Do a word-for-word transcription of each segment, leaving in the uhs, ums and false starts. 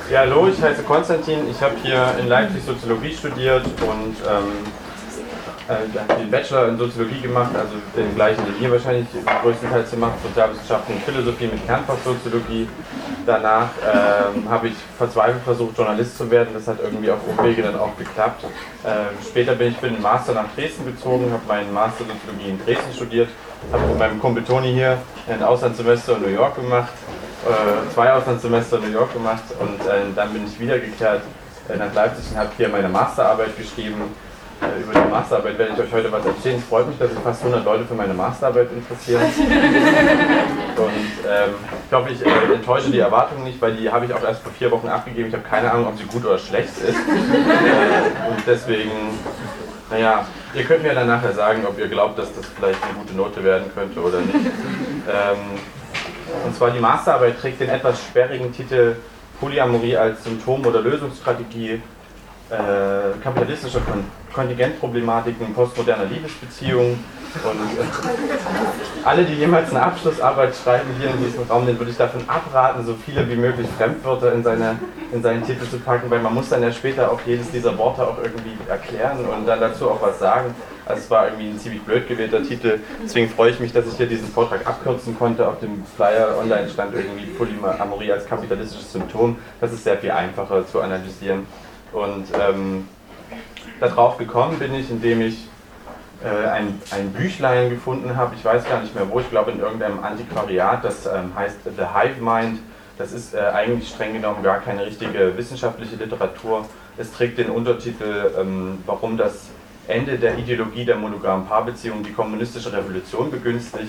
Ja, hallo, ich heiße Konstantin. Ich habe hier in Leipzig Soziologie studiert und ähm, äh, den Bachelor in Soziologie gemacht, also den gleichen, den ihr wahrscheinlich größtenteils gemacht, Sozialwissenschaften und Philosophie mit Kernfach Soziologie. Danach ähm, habe ich verzweifelt versucht, Journalist zu werden. Das hat irgendwie auf Umwege dann auch geklappt. Ähm, später bin ich für den Master nach Dresden gezogen, habe meinen Master Soziologie in Dresden studiert, habe mit meinem Kumpel Toni hier ein Auslandssemester in New York gemacht. zwei Auslandssemester in New York gemacht und äh, dann bin ich wiedergekehrt äh, nach Leipzig und habe hier meine Masterarbeit geschrieben. Äh, über die Masterarbeit werde ich euch heute was erzählen. Es freut mich, dass sich fast hundert Leute für meine Masterarbeit interessieren. Und ähm, ich hoffe, ich äh, enttäusche die Erwartungen nicht, weil die habe ich auch erst vor vier Wochen abgegeben. Ich habe keine Ahnung, ob sie gut oder schlecht ist. Äh, und deswegen, naja, ihr könnt mir dann nachher sagen, ob ihr glaubt, dass das vielleicht eine gute Note werden könnte oder nicht. Ähm, Und zwar die Masterarbeit trägt den etwas sperrigen Titel Polyamorie als Symptom oder Lösungsstrategie äh, kapitalistischer Kon Kontingentproblematiken postmoderner Liebesbeziehungen. Und äh, alle, die jemals eine Abschlussarbeit schreiben hier in diesem Raum, den würde ich davon abraten, so viele wie möglich Fremdwörter in, seine, in seinen Titel zu packen, weil man muss dann ja später auch jedes dieser Worte auch irgendwie erklären und dann dazu auch was sagen. Also es war irgendwie ein ziemlich blöd gewählter Titel, deswegen freue ich mich, dass ich hier diesen Vortrag abkürzen konnte. Auf dem Flyer online stand irgendwie Polyamorie als kapitalistisches Symptom. Das ist sehr viel einfacher zu analysieren. Und ähm, darauf gekommen bin ich, indem ich äh, ein, ein Büchlein gefunden habe, ich weiß gar nicht mehr wo, ich glaube in irgendeinem Antiquariat, das ähm, heißt The Hive Mind. Das ist äh, eigentlich streng genommen gar keine richtige wissenschaftliche Literatur. Es trägt den Untertitel, ähm, warum das Ende der Ideologie der monogamen Paarbeziehung die kommunistische Revolution begünstigt.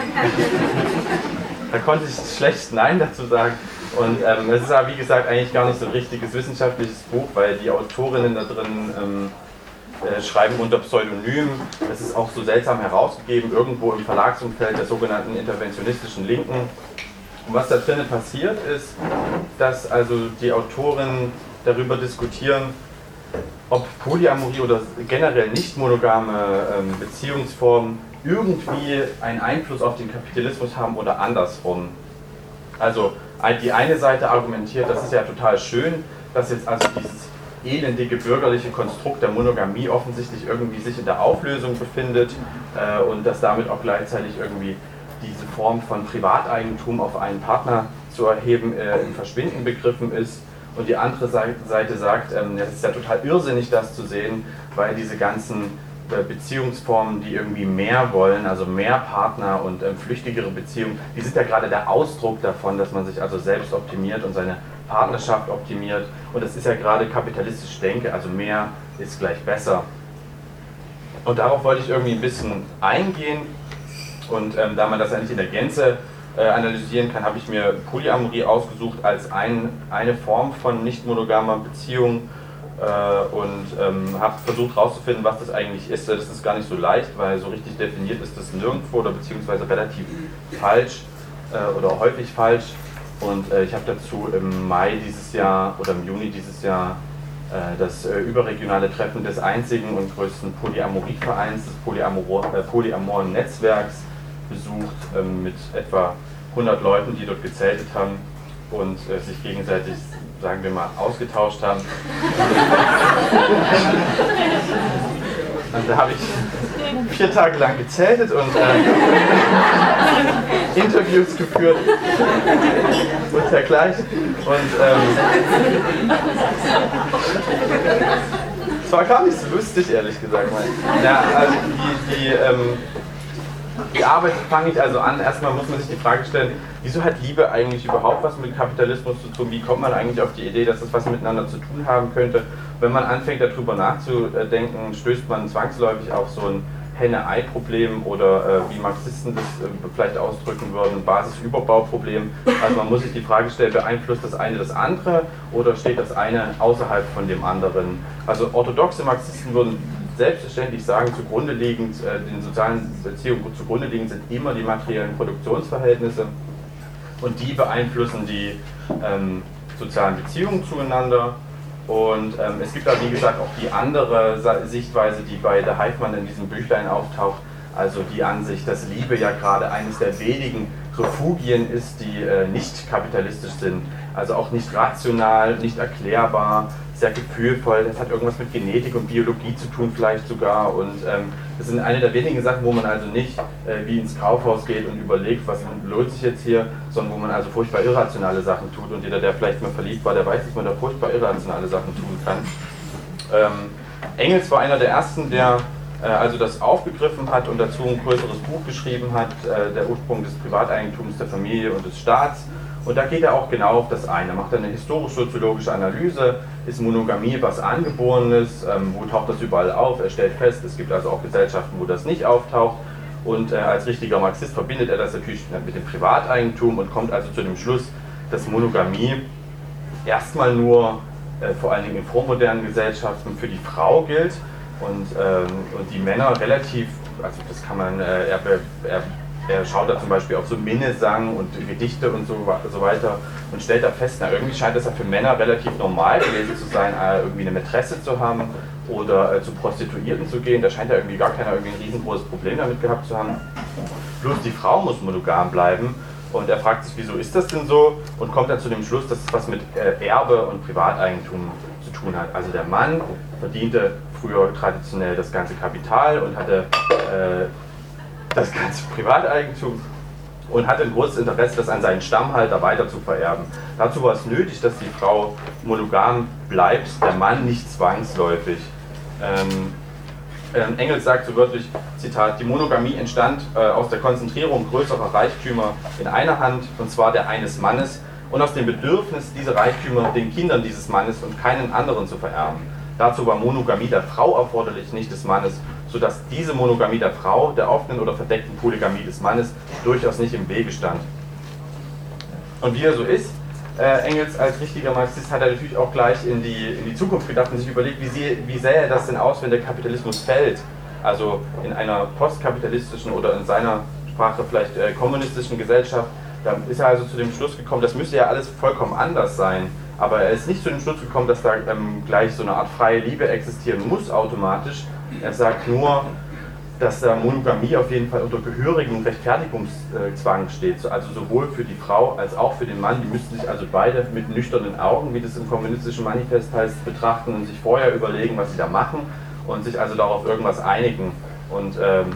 Da konnte ich schlecht Nein dazu sagen. Und ähm, es ist aber wie gesagt eigentlich gar nicht so ein richtiges wissenschaftliches Buch, weil die Autorinnen da drin ähm, äh, schreiben unter Pseudonym. Es ist auch so seltsam herausgegeben, irgendwo im Verlagsumfeld der sogenannten interventionistischen Linken. Und was da drinnen passiert ist, dass also die Autoren darüber diskutieren, ob Polyamorie oder generell nicht monogame ähm, Beziehungsformen irgendwie einen Einfluss auf den Kapitalismus haben oder andersrum. Also die eine Seite argumentiert, das ist ja total schön, dass jetzt also dieses elendige bürgerliche Konstrukt der Monogamie offensichtlich irgendwie sich in der Auflösung befindet äh, und dass damit auch gleichzeitig irgendwie diese Form von Privateigentum auf einen Partner zu erheben äh, im Verschwinden begriffen ist. Und die andere Seite sagt, ähm, es ist ja total irrsinnig, das zu sehen, weil diese ganzen äh, Beziehungsformen, die irgendwie mehr wollen, also mehr Partner und ähm, flüchtigere Beziehungen, die sind ja gerade der Ausdruck davon, dass man sich also selbst optimiert und seine Partnerschaft optimiert. Und das ist ja gerade kapitalistisch Denke, also mehr ist gleich besser. Und darauf wollte ich irgendwie ein bisschen eingehen. Und ähm, da man das ja nicht in der Gänze äh, analysieren kann, habe ich mir Polyamorie ausgesucht als ein, eine Form von nicht monogamer Beziehung äh, und ähm, habe versucht herauszufinden, was das eigentlich ist. Das ist gar nicht so leicht, weil so richtig definiert ist das nirgendwo oder beziehungsweise relativ falsch äh, oder häufig falsch. Und äh, ich habe dazu im Mai dieses Jahr oder im Juni dieses Jahr äh, das äh, überregionale Treffen des einzigen und größten Polyamorievereins, des Polyamor äh, Polyamoren Netzwerks besucht ähm, mit etwa hundert Leuten, die dort gezeltet haben und äh, sich gegenseitig, sagen wir mal, ausgetauscht haben. Und da habe ich vier Tage lang gezeltet und äh, Interviews geführt und dergleichen. Und ähm, es war gar nicht so lustig, ehrlich gesagt. Ja, also die, die ähm, Die Arbeit fange ich also an. Erstmal muss man sich die Frage stellen, wieso hat Liebe eigentlich überhaupt was mit Kapitalismus zu tun? Wie kommt man eigentlich auf die Idee, dass das was miteinander zu tun haben könnte? Wenn man anfängt, darüber nachzudenken, stößt man zwangsläufig auf so ein Henne-Ei-Problem oder äh, wie Marxisten das äh, vielleicht ausdrücken würden, Basis-Überbau-Problem. Also man muss sich die Frage stellen, beeinflusst das eine das andere oder steht das eine außerhalb von dem anderen? Also orthodoxe Marxisten würden selbstverständlich sagen, zugrunde liegend, äh, den sozialen Beziehungen zugrunde liegend sind immer die materiellen Produktionsverhältnisse und die beeinflussen die ähm, sozialen Beziehungen zueinander. Und ähm, es gibt da wie gesagt auch die andere Sichtweise, die bei der Heifmann in diesem Büchlein auftaucht, also die Ansicht, dass Liebe ja gerade eines der wenigen Refugien ist, die äh, nicht kapitalistisch sind. Also auch nicht rational, nicht erklärbar, sehr gefühlvoll. Das hat irgendwas mit Genetik und Biologie zu tun vielleicht sogar. Und ähm, das sind eine der wenigen Sachen, wo man also nicht äh, wie ins Kaufhaus geht und überlegt, was lohnt sich jetzt hier, sondern wo man also furchtbar irrationale Sachen tut. Und jeder, der vielleicht mal verliebt war, der weiß, dass man da furchtbar irrationale Sachen tun kann. Ähm, Engels war einer der ersten, der äh, also das aufgegriffen hat und dazu ein größeres Buch geschrieben hat, äh, der Ursprung des Privateigentums, der Familie und des Staats. Und da geht er auch genau auf das ein. Er macht eine historisch-soziologische Analyse. Ist Monogamie was Angeborenes? Ähm, wo taucht das überall auf? Er stellt fest, es gibt also auch Gesellschaften, wo das nicht auftaucht. Und äh, als richtiger Marxist verbindet er das natürlich mit dem Privateigentum und kommt also zu dem Schluss, dass Monogamie erstmal nur äh, vor allen Dingen in vormodernen Gesellschaften für die Frau gilt und, ähm, und die Männer relativ, also das kann man, äh, er, er Er schaut da zum Beispiel auf so Minnesang und Gedichte und so, so weiter und stellt da fest, na irgendwie scheint es ja für Männer relativ normal gewesen zu sein, irgendwie eine Mätresse zu haben oder äh, zu Prostituierten zu gehen. Da scheint ja irgendwie gar keiner irgendwie ein riesengroßes Problem damit gehabt zu haben. Bloß die Frau muss monogam bleiben und er fragt sich, wieso ist das denn so? Und kommt dann zu dem Schluss, dass es was mit äh, Erbe und Privateigentum zu tun hat. Also der Mann verdiente früher traditionell das ganze Kapital und hatte äh, das ganze Privateigentum und hatte ein großes Interesse, das an seinen Stammhalter weiter zu vererben. Dazu war es nötig, dass die Frau monogam bleibt, der Mann nicht zwangsläufig. Ähm, ähm, Engels sagt so wörtlich, Zitat, die Monogamie entstand äh, aus der Konzentrierung größerer Reichtümer in einer Hand, und zwar der eines Mannes, und aus dem Bedürfnis, diese Reichtümer den Kindern dieses Mannes und keinen anderen zu vererben. Dazu war Monogamie der Frau erforderlich, nicht des Mannes, sodass diese Monogamie der Frau, der offenen oder verdeckten Polygamie des Mannes, durchaus nicht im Wege stand. Und wie er so ist, äh, Engels als richtiger Marxist hat er natürlich auch gleich in die, in die Zukunft gedacht und sich überlegt, wie, sie, wie sähe das denn aus, wenn der Kapitalismus fällt? Also in einer postkapitalistischen oder in seiner Sprache vielleicht äh, kommunistischen Gesellschaft. Da ist er also zu dem Schluss gekommen, das müsste ja alles vollkommen anders sein. Aber er ist nicht zu dem Schluss gekommen, dass da ähm, gleich so eine Art freie Liebe existieren muss automatisch. Er sagt nur, dass da Monogamie auf jeden Fall unter gehörigem Rechtfertigungszwang steht. Also sowohl für die Frau als auch für den Mann. Die müssten sich also beide mit nüchternen Augen, wie das im kommunistischen Manifest heißt, betrachten und sich vorher überlegen, was sie da machen und sich also darauf irgendwas einigen. Und ähm,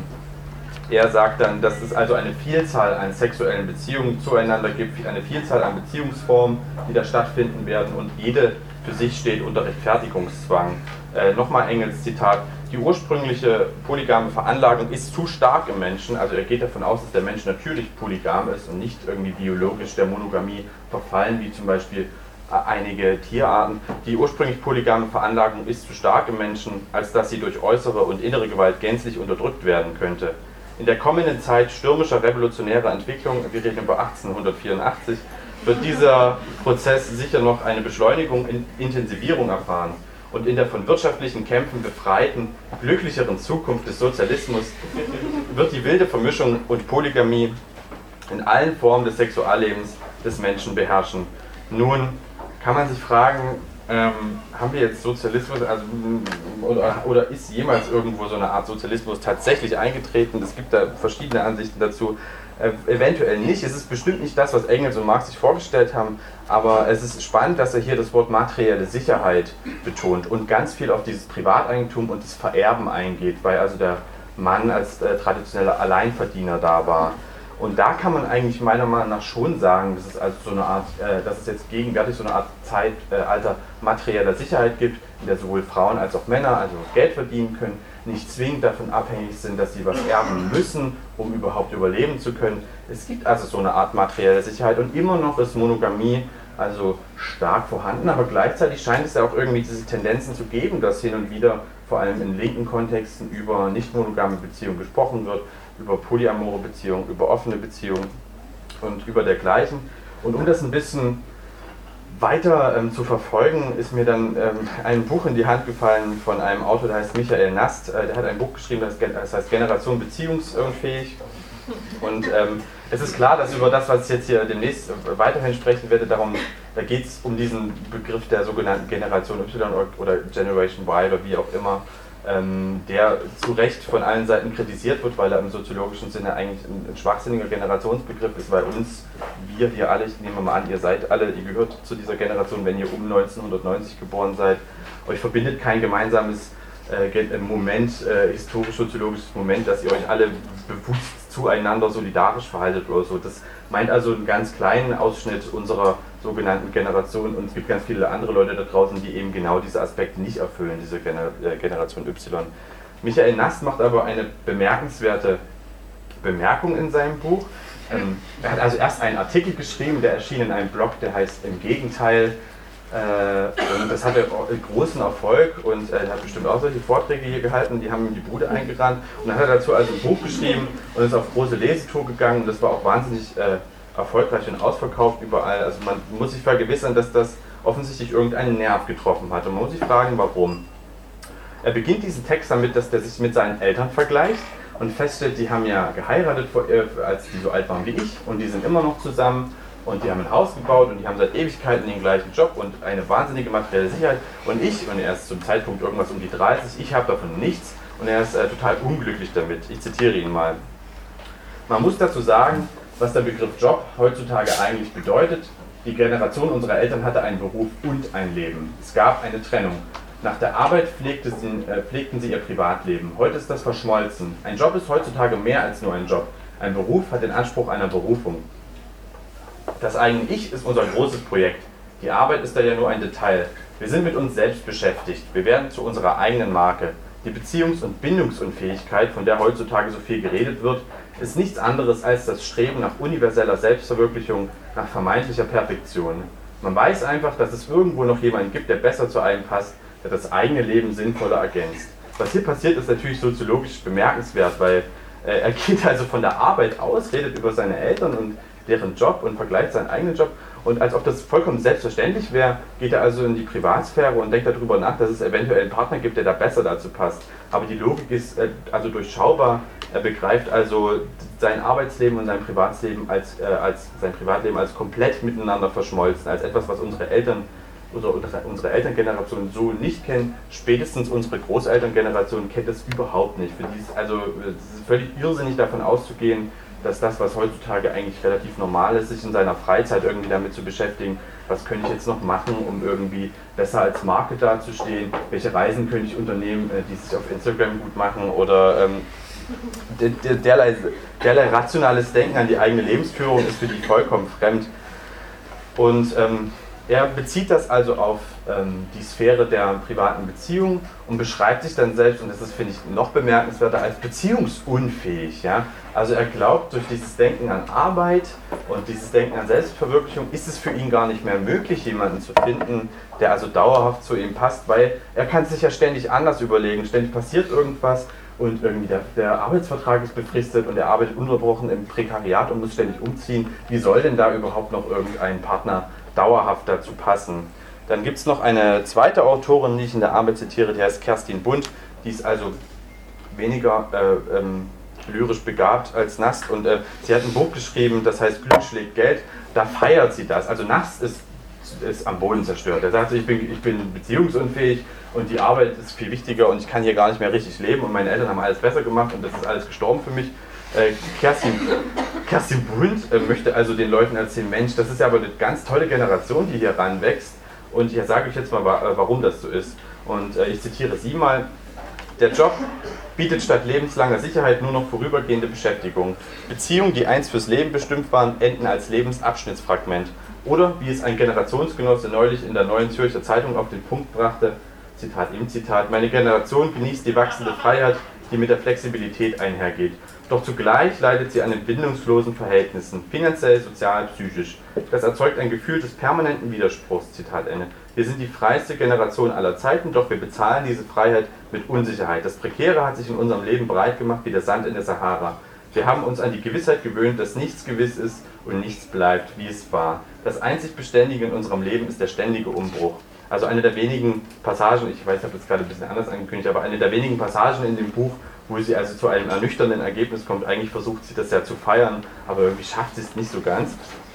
er sagt dann, dass es also eine Vielzahl an sexuellen Beziehungen zueinander gibt, eine Vielzahl an Beziehungsformen, die da stattfinden werden und jede für sich steht unter Rechtfertigungszwang. Äh, Nochmal Engels Zitat, die ursprüngliche polygame Veranlagung ist zu stark im Menschen, also er geht davon aus, dass der Mensch natürlich polygam ist und nicht irgendwie biologisch der Monogamie verfallen, wie zum Beispiel einige Tierarten. Die ursprünglich polygame Veranlagung ist zu stark im Menschen, als dass sie durch äußere und innere Gewalt gänzlich unterdrückt werden könnte. In der kommenden Zeit stürmischer revolutionärer Entwicklung, wir reden über achtzehnhundertvierundachtzig, wird dieser Prozess sicher noch eine Beschleunigung in Intensivierung erfahren. Und in der von wirtschaftlichen Kämpfen befreiten, glücklicheren Zukunft des Sozialismus wird die wilde Vermischung und Polygamie in allen Formen des Sexuallebens des Menschen beherrschen. Nun kann man sich fragen, ähm, haben wir jetzt Sozialismus, also, oder, oder ist jemals irgendwo so eine Art Sozialismus tatsächlich eingetreten? Es gibt da verschiedene Ansichten dazu. Äh, eventuell nicht. Es ist bestimmt nicht das, was Engels und Marx sich vorgestellt haben, aber es ist spannend, dass er hier das Wort materielle Sicherheit betont und ganz viel auf dieses Privateigentum und das Vererben eingeht, weil also der Mann als äh, traditioneller Alleinverdiener da war. Und da kann man eigentlich meiner Meinung nach schon sagen, dass es also so eine Art, äh, dass es jetzt gegenwärtig so eine Art Zeitalter äh, materieller Sicherheit gibt, in der sowohl Frauen als auch Männer also Geld verdienen können, nicht zwingend davon abhängig sind, dass sie was erben müssen, um überhaupt überleben zu können. Es gibt also so eine Art materielle Sicherheit und immer noch ist Monogamie also stark vorhanden, aber gleichzeitig scheint es ja auch irgendwie diese Tendenzen zu geben, dass hin und wieder vor allem in linken Kontexten über nicht monogame Beziehungen gesprochen wird, über polyamore Beziehungen, über offene Beziehungen und über dergleichen. Und um das ein bisschen weiter ähm, zu verfolgen, ist mir dann ähm, ein Buch in die Hand gefallen von einem Autor, der heißt Michael Nast. Äh, der hat ein Buch geschrieben, das, das heißt Generation beziehungsfähig. Und ähm, es ist klar, dass über das, was ich jetzt hier demnächst weiterhin sprechen werde, darum, da geht es um diesen Begriff der sogenannten Generation Y oder Generation Y oder wie auch immer. ähm, der zu Recht von allen Seiten kritisiert wird, weil er im soziologischen Sinne eigentlich ein, ein schwachsinniger Generationsbegriff ist, weil uns, wir hier alle, ich nehme mal an, ihr seid alle, ihr gehört zu dieser Generation, wenn ihr um neunzehnhundertneunzig geboren seid, euch verbindet kein gemeinsames äh, Moment, äh, historisch-soziologisches Moment, dass ihr euch alle bewusst zueinander solidarisch verhaltet oder so. Das meint also einen ganz kleinen Ausschnitt unserer sogenannten Generation, und es gibt ganz viele andere Leute da draußen, die eben genau diese Aspekte nicht erfüllen, diese Gener äh, Generation Y. Michael Nast macht aber eine bemerkenswerte Bemerkung in seinem Buch. Ähm, er hat also erst einen Artikel geschrieben, der erschien in einem Blog, der heißt Im Gegenteil. Äh, und das hatte großen Erfolg, und äh, er hat bestimmt auch solche Vorträge hier gehalten, die haben ihm die Bude eingerannt, und dann hat er dazu also ein Buch geschrieben und ist auf große Lesetour gegangen, und das war auch wahnsinnig äh, erfolgreich und ausverkauft überall. Also man muss sich vergewissern, dass das offensichtlich irgendeinen Nerv getroffen hat, und man muss sich fragen, warum. Er beginnt diesen Text damit, dass er sich mit seinen Eltern vergleicht und feststellt, die haben ja geheiratet, als die so alt waren wie ich, und die sind immer noch zusammen. Und die haben ein Haus gebaut, und die haben seit Ewigkeiten den gleichen Job und eine wahnsinnige materielle Sicherheit. Und ich, und er ist zum Zeitpunkt irgendwas um die dreißig, ich habe davon nichts, und er ist äh, total unglücklich damit. Ich zitiere ihn mal. Man muss dazu sagen, was der Begriff Job heutzutage eigentlich bedeutet. Die Generation unserer Eltern hatte einen Beruf und ein Leben. Es gab eine Trennung. Nach der Arbeit pflegte sie, äh, pflegten sie ihr Privatleben. Heute ist das verschmolzen. Ein Job ist heutzutage mehr als nur ein Job. Ein Beruf hat den Anspruch einer Berufung. Das eigene Ich ist unser großes Projekt. Die Arbeit ist da ja nur ein Detail. Wir sind mit uns selbst beschäftigt. Wir werden zu unserer eigenen Marke. Die Beziehungs- und Bindungsunfähigkeit, von der heutzutage so viel geredet wird, ist nichts anderes als das Streben nach universeller Selbstverwirklichung, nach vermeintlicher Perfektion. Man weiß einfach, dass es irgendwo noch jemanden gibt, der besser zu einem passt, der das eigene Leben sinnvoller ergänzt. Was hier passiert, ist natürlich soziologisch bemerkenswert, weil äh, er geht also von der Arbeit aus, redet über seine Eltern und deren Job und vergleicht seinen eigenen Job, und als ob das vollkommen selbstverständlich wäre, geht er also in die Privatsphäre und denkt darüber nach, dass es eventuell einen Partner gibt, der da besser dazu passt. Aber die Logik ist äh, also durchschaubar. Er begreift also sein Arbeitsleben und sein Privatleben als, äh, als sein Privatleben als komplett miteinander verschmolzen, als etwas, was unsere Eltern oder unsere Elterngeneration so nicht kennen. Spätestens unsere Großelterngeneration kennt es überhaupt nicht. Für die ist also es ist völlig irrsinnig, davon auszugehen, dass das, was heutzutage eigentlich relativ normal ist, sich in seiner Freizeit irgendwie damit zu beschäftigen, was könnte ich jetzt noch machen, um irgendwie besser als Marke dazustehen, welche Reisen könnte ich unternehmen, die sich auf Instagram gut machen, oder ähm, der, der, derlei, derlei rationales Denken an die eigene Lebensführung ist für die vollkommen fremd. Und ähm, er bezieht das also auf ähm, die Sphäre der privaten Beziehung und beschreibt sich dann selbst, und das ist, finde ich, noch bemerkenswerter, als beziehungsunfähig. Ja? Also er glaubt, durch dieses Denken an Arbeit und dieses Denken an Selbstverwirklichung ist es für ihn gar nicht mehr möglich, jemanden zu finden, der also dauerhaft zu ihm passt, weil er kann sich ja ständig anders überlegen, ständig passiert irgendwas, und irgendwie der, der Arbeitsvertrag ist befristet und er arbeitet ununterbrochen im Prekariat und muss ständig umziehen. Wie soll denn da überhaupt noch irgendein Partner dauerhaft dazu passen? Dann gibt es noch eine zweite Autorin, die ich in der Arbeit zitiere, die heißt Kerstin Bundt. Die ist also weniger äh, ähm, lyrisch begabt als Nast, und äh, sie hat ein Buch geschrieben, das heißt Glück schlägt Geld. Da feiert sie das. Also Nast ist, ist am Boden zerstört. Er sagt, ich bin, ich bin beziehungsunfähig und die Arbeit ist viel wichtiger und ich kann hier gar nicht mehr richtig leben und meine Eltern haben alles besser gemacht und das ist alles gestorben für mich. Äh, Kerstin, Kerstin Bundt äh, möchte also den Leuten erzählen, Mensch, das ist ja aber eine ganz tolle Generation, die hier ranwächst, und ich sage euch jetzt mal, warum das so ist. Und äh, ich zitiere sie mal: Der Job bietet statt lebenslanger Sicherheit nur noch vorübergehende Beschäftigung. Beziehungen, die einst fürs Leben bestimmt waren, enden als Lebensabschnittsfragment. Oder, wie es ein Generationsgenosse neulich in der Neuen Zürcher Zeitung auf den Punkt brachte, Zitat im Zitat: Meine Generation genießt die wachsende Freiheit, die mit der Flexibilität einhergeht. Doch zugleich leidet sie an den bindungslosen Verhältnissen, finanziell, sozial, psychisch. Das erzeugt ein Gefühl des permanenten Widerspruchs. Zitat Ende. Wir sind die freiste Generation aller Zeiten, doch wir bezahlen diese Freiheit mit Unsicherheit. Das Prekäre hat sich in unserem Leben breit gemacht wie der Sand in der Sahara. Wir haben uns an die Gewissheit gewöhnt, dass nichts gewiss ist und nichts bleibt, wie es war. Das einzig Beständige in unserem Leben ist der ständige Umbruch. Also eine der wenigen Passagen, ich weiß, ich habe jetzt gerade ein bisschen anders angekündigt, aber eine der wenigen Passagen in dem Buch, wo sie also zu einem ernüchternden Ergebnis kommt. Eigentlich versucht sie das ja zu feiern, aber irgendwie schafft sie es nicht so ganz.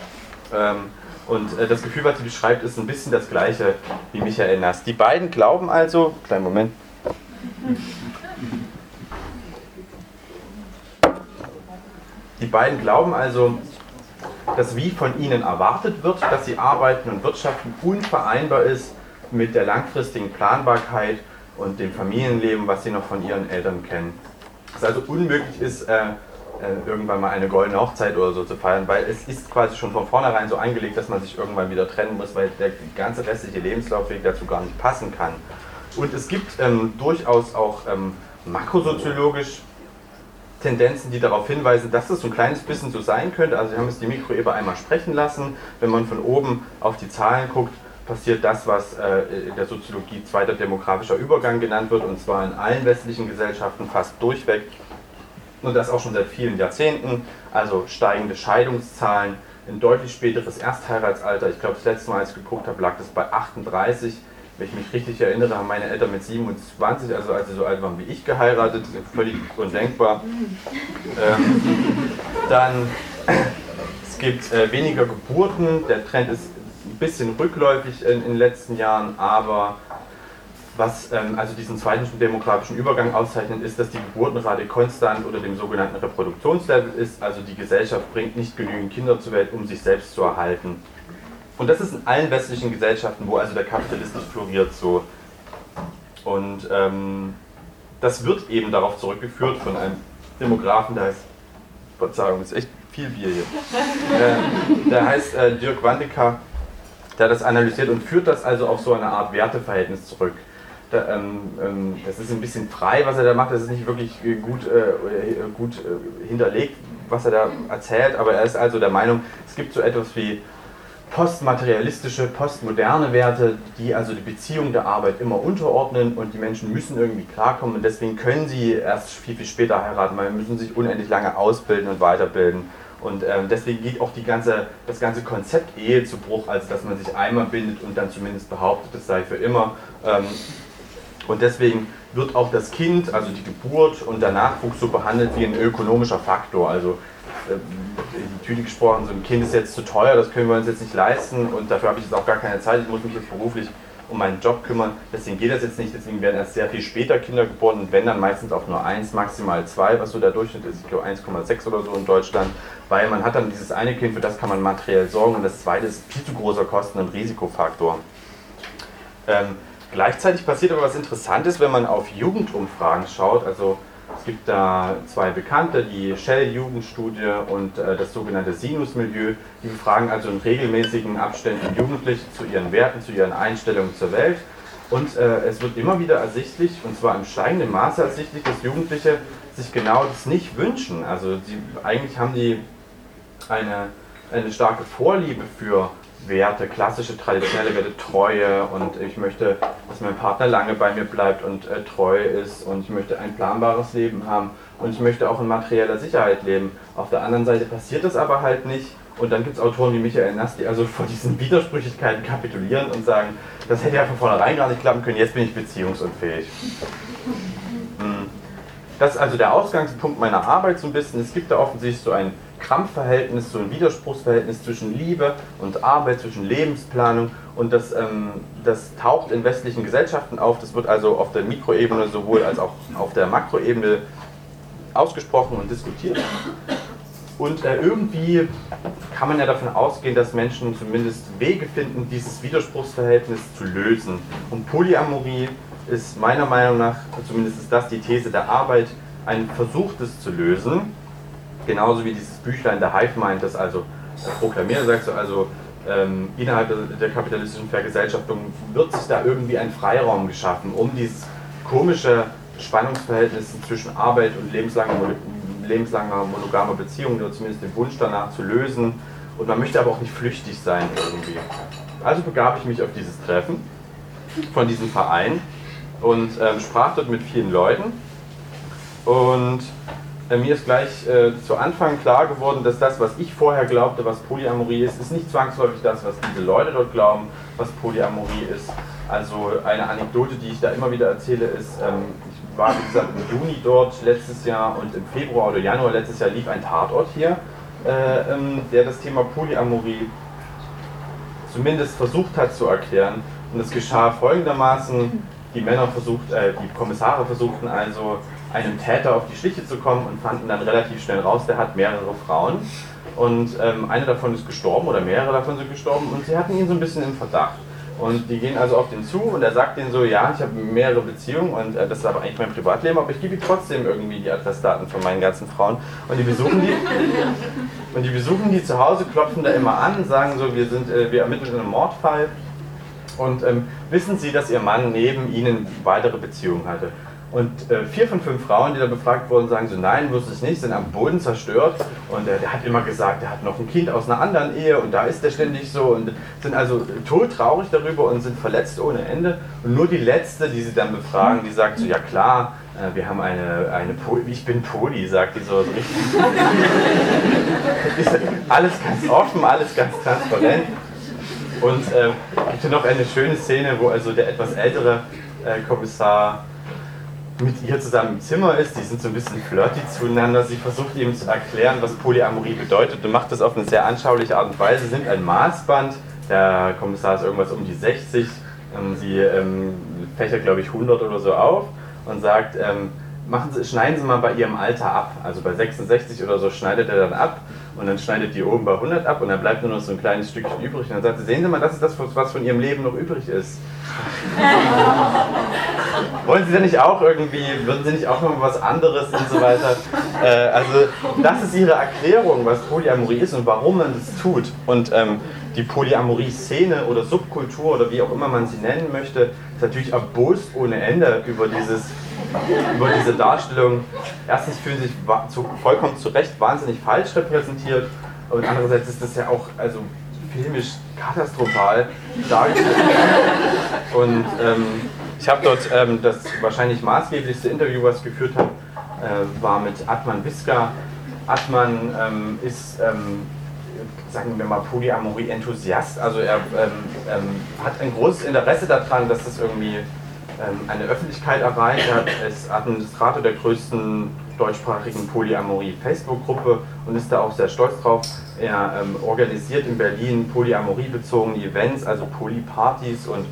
Ähm, und äh, das Gefühl, was sie beschreibt, ist ein bisschen das gleiche wie Michael Nast. Die beiden glauben also, kleinen Moment, Die beiden glauben also, dass wie von ihnen erwartet wird, dass sie arbeiten und wirtschaften, unvereinbar ist mit der langfristigen Planbarkeit und dem Familienleben, was sie noch von ihren Eltern kennen. Dass es also unmöglich ist, äh, äh, irgendwann mal eine goldene Hochzeit oder so zu feiern, weil es ist quasi schon von vornherein so angelegt, dass man sich irgendwann wieder trennen muss, weil der ganze restliche Lebenslaufweg dazu gar nicht passen kann. Und es gibt ähm, durchaus auch ähm, makrosoziologisch Tendenzen, die darauf hinweisen, dass es so ein kleines bisschen so sein könnte. Also Sie haben jetzt die Mikroeber einmal sprechen lassen. Wenn man von oben auf die Zahlen guckt, passiert das, was äh, in der Soziologie zweiter demografischer Übergang genannt wird, und zwar in allen westlichen Gesellschaften fast durchweg. Und das auch schon seit vielen Jahrzehnten. Also steigende Scheidungszahlen, ein deutlich späteres Erstheiratsalter. Ich glaube, das letzte Mal, als ich geguckt habe, lag das bei achtunddreißig. Wenn ich mich richtig erinnere, haben meine Eltern mit siebenundzwanzig, also als sie so alt waren wie ich, geheiratet. Völlig undenkbar. Ähm, dann, es gibt äh, weniger Geburten. Der Trend ist ein bisschen rückläufig in, in den letzten Jahren, aber was ähm, also diesen zweiten demografischen Übergang auszeichnet, ist, dass die Geburtenrate konstant unter dem sogenannten Reproduktionslevel ist. Also die Gesellschaft bringt nicht genügend Kinder zur Welt, um sich selbst zu erhalten. Und das ist in allen westlichen Gesellschaften, wo also der Kapitalismus floriert, so. Und ähm, das wird eben darauf zurückgeführt von einem Demografen, der heißt, Verzeihung, ist echt viel Bier hier, äh, der heißt äh, Dirk Wandecker, der das analysiert und führt das also auf so eine Art Werteverhältnis zurück. Da, ähm, ähm, das ist ein bisschen frei, was er da macht, das ist nicht wirklich gut, äh, gut äh, hinterlegt, was er da erzählt, aber er ist also der Meinung, es gibt so etwas wie postmaterialistische, postmoderne Werte, die also die Beziehung der Arbeit immer unterordnen, und die Menschen müssen irgendwie klarkommen, und deswegen können sie erst viel, viel später heiraten, weil sie müssen sich unendlich lange ausbilden und weiterbilden. Und ähm, deswegen geht auch die ganze, das ganze Konzept Ehe zu Bruch, also dass man sich einmal bindet und dann zumindest behauptet, das sei für immer. Ähm, und deswegen wird auch das Kind, also die Geburt und der Nachwuchs, so behandelt wie ein ökonomischer Faktor. Also in die Tüte gesprochen, so ein Kind ist jetzt zu teuer, das können wir uns jetzt nicht leisten, und dafür habe ich jetzt auch gar keine Zeit, ich muss mich jetzt beruflich um meinen Job kümmern, deswegen geht das jetzt nicht, deswegen werden erst sehr viel später Kinder geboren, und wenn, dann meistens auch nur eins, maximal zwei, was so der Durchschnitt ist, ich glaube eins Komma sechs oder so in Deutschland, weil man hat dann dieses eine Kind, für das kann man materiell sorgen, und das zweite ist viel zu großer Kosten- und Risikofaktor. Ähm, gleichzeitig passiert aber was Interessantes, wenn man auf Jugendumfragen schaut, also es gibt da zwei Bekannte, die Shell-Jugendstudie und äh, das sogenannte Sinus-Milieu. Die befragen also in regelmäßigen Abständen Jugendliche zu ihren Werten, zu ihren Einstellungen zur Welt. Und äh, es wird immer wieder ersichtlich, und zwar im steigenden Maße ersichtlich, dass Jugendliche sich genau das nicht wünschen. Also die, eigentlich haben die eine, eine starke Vorliebe für Werte, klassische, traditionelle Werte, Treue, und ich möchte, dass mein Partner lange bei mir bleibt und äh, treu ist, und ich möchte ein planbares Leben haben, und ich möchte auch in materieller Sicherheit leben. Auf der anderen Seite passiert das aber halt nicht, und dann gibt es Autoren wie Michael Nass, die also vor diesen Widersprüchlichkeiten kapitulieren und sagen, das hätte ja von vornherein gar nicht klappen können, jetzt bin ich beziehungsunfähig. Das ist also der Ausgangspunkt meiner Arbeit so ein bisschen. Es gibt da offensichtlich so ein Krampfverhältnis, so ein Widerspruchsverhältnis zwischen Liebe und Arbeit, zwischen Lebensplanung, und das, ähm, das taucht in westlichen Gesellschaften auf. Das wird also auf der Mikroebene sowohl als auch auf der Makroebene ausgesprochen und diskutiert. Und äh, irgendwie kann man ja davon ausgehen, dass Menschen zumindest Wege finden, dieses Widerspruchsverhältnis zu lösen. Und Polyamorie ist meiner Meinung nach, zumindest ist das die These der Arbeit, ein Versuch, das zu lösen. Genauso wie dieses Büchlein der Hive Mind, das also proklamiert, sagt so, also ähm, innerhalb der, der kapitalistischen Vergesellschaftung wird sich da irgendwie ein Freiraum geschaffen, um dieses komische Spannungsverhältnis zwischen Arbeit und lebenslanger, lebenslanger monogamer Beziehung, oder zumindest den Wunsch danach zu lösen. Und man möchte aber auch nicht flüchtig sein irgendwie. Also begab ich mich auf dieses Treffen von diesem Verein und ähm, sprach dort mit vielen Leuten, und äh, mir ist gleich äh, zu Anfang klar geworden, dass das, was ich vorher glaubte, was Polyamorie ist, ist nicht zwangsläufig das, was diese Leute dort glauben, was Polyamorie ist. Also eine Anekdote, die ich da immer wieder erzähle, ist, ähm, ich war wie gesagt im Juni dort letztes Jahr, und im Februar oder Januar letztes Jahr lief ein Tatort hier, äh, ähm, der das Thema Polyamorie zumindest versucht hat zu erklären. Und es geschah folgendermaßen: Die Männer versucht, äh, die Kommissare versuchten also einem Täter auf die Schliche zu kommen und fanden dann relativ schnell raus, der hat mehrere Frauen. Und ähm, eine davon ist gestorben oder mehrere davon sind gestorben und sie hatten ihn so ein bisschen im Verdacht. Und die gehen also auf den zu und er sagt denen so, ja, ich habe mehrere Beziehungen und äh, das ist aber eigentlich mein Privatleben, aber ich gebe ihm trotzdem irgendwie die Adressdaten von meinen ganzen Frauen. Und die besuchen die und die besuchen die zu Hause, klopfen da immer an, sagen so, wir sind, äh, wir ermitteln einen Mordfall und ähm, wissen Sie, dass Ihr Mann neben Ihnen weitere Beziehungen hatte. Und äh, vier von fünf Frauen, die da befragt wurden, sagen so, nein, wusste es nicht, sind am Boden zerstört. Und äh, der hat immer gesagt, der hat noch ein Kind aus einer anderen Ehe und da ist der ständig so. Und sind also todtraurig darüber und sind verletzt ohne Ende. Und nur die letzte, die sie dann befragen, die sagt so, ja klar, äh, wir haben eine, eine Poli, ich bin Poli, sagt die so, so richtig. Alles ganz offen, alles ganz transparent. Und äh, es gibt noch eine schöne Szene, wo also der etwas ältere äh, Kommissar mit ihr zusammen im Zimmer ist, die sind so ein bisschen flirty zueinander, sie versucht ihm zu erklären, was Polyamorie bedeutet und macht das auf eine sehr anschauliche Art und Weise, sie sind ein Maßband, der Kommissar ist irgendwas um die sechzig, sie ähm, fächert glaube ich hundert oder so auf und sagt, ähm, machen sie, schneiden Sie mal bei Ihrem Alter ab, also bei sechsundsechzig oder so schneidet er dann ab und dann schneidet die oben bei hundert ab und dann bleibt nur noch so ein kleines Stückchen übrig und dann sagt sie, sehen Sie mal, das ist das, was von Ihrem Leben noch übrig ist. Wollen Sie denn nicht auch irgendwie, würden Sie nicht auch noch was anderes und so weiter? Äh, also das ist Ihre Erklärung, was Polyamorie ist und warum man das tut. Und ähm, die Polyamorie-Szene oder Subkultur oder wie auch immer man sie nennen möchte, ist natürlich erbost ohne Ende über, dieses, über diese Darstellung. Erstens fühlen sie sich zu, vollkommen zu Recht wahnsinnig falsch repräsentiert und andererseits ist das ja auch also filmisch katastrophal dargestellt. Und ähm, ich habe dort ähm, das wahrscheinlich maßgeblichste Interview, was ich geführt habe, äh, war mit Atman Viska. Atman ähm, ist, ähm, sagen wir mal, Polyamorie-Enthusiast. Also er ähm, ähm, hat ein großes Interesse daran, dass das irgendwie ähm, eine Öffentlichkeit erreicht. Er ist Administrator der größten deutschsprachigen Polyamorie-Facebook-Gruppe und ist da auch sehr stolz drauf. Er ähm, organisiert in Berlin Polyamorie-bezogene Events, also Poly-Partys und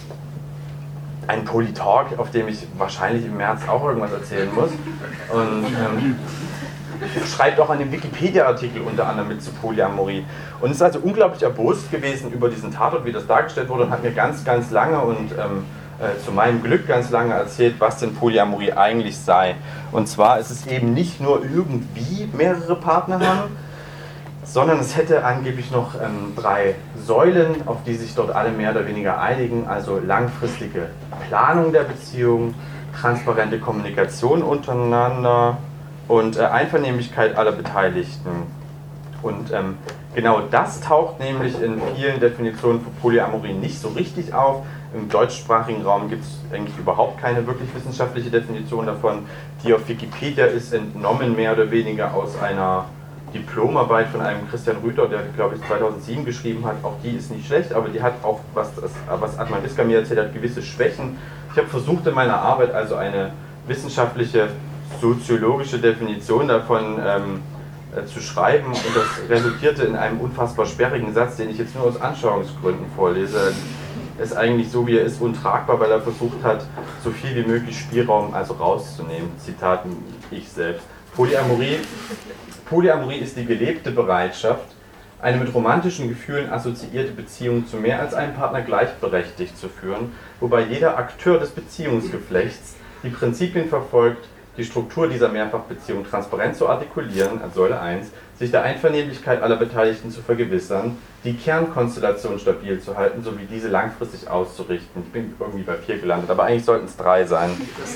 ein Poly-Talk, auf dem ich wahrscheinlich im März auch irgendwas erzählen muss. Und ähm, schreibt auch an dem Wikipedia-Artikel unter anderem mit zu Polyamorie. Und ist also unglaublich erbost gewesen über diesen Tatort, wie das dargestellt wurde und hat mir ganz, ganz lange und ähm, äh, zu meinem Glück ganz lange erzählt, was denn Polyamorie eigentlich sei. Und zwar ist es eben nicht nur irgendwie mehrere Partner haben, sondern es hätte angeblich noch ähm, drei Säulen, auf die sich dort alle mehr oder weniger einigen, also langfristige Planung der Beziehung, transparente Kommunikation untereinander und äh, Einvernehmlichkeit aller Beteiligten. Und ähm, genau das taucht nämlich in vielen Definitionen für Polyamorie nicht so richtig auf. Im deutschsprachigen Raum gibt es eigentlich überhaupt keine wirklich wissenschaftliche Definition davon. Die auf Wikipedia ist entnommen mehr oder weniger aus einer Diplomarbeit von einem Christian Rüther, der glaube ich zweitausendsieben geschrieben hat. Auch die ist nicht schlecht, aber die hat auch, was, das, was Atman Viska mir erzählt hat, gewisse Schwächen. Ich habe versucht in meiner Arbeit also eine wissenschaftliche, soziologische Definition davon ähm, äh, zu schreiben und das resultierte in einem unfassbar sperrigen Satz, den ich jetzt nur aus Anschauungsgründen vorlese. Ist eigentlich so, wie er ist, untragbar, weil er versucht hat, so viel wie möglich Spielraum also rauszunehmen. Zitat ich selbst. Polyamorie Polyamorie ist die gelebte Bereitschaft, eine mit romantischen Gefühlen assoziierte Beziehung zu mehr als einem Partner gleichberechtigt zu führen, wobei jeder Akteur des Beziehungsgeflechts die Prinzipien verfolgt, die Struktur dieser Mehrfachbeziehung transparent zu artikulieren, als Säule eins, sich der Einvernehmlichkeit aller Beteiligten zu vergewissern, die Kernkonstellation stabil zu halten, sowie diese langfristig auszurichten. Ich bin irgendwie bei vier gelandet, aber eigentlich sollten es drei sein.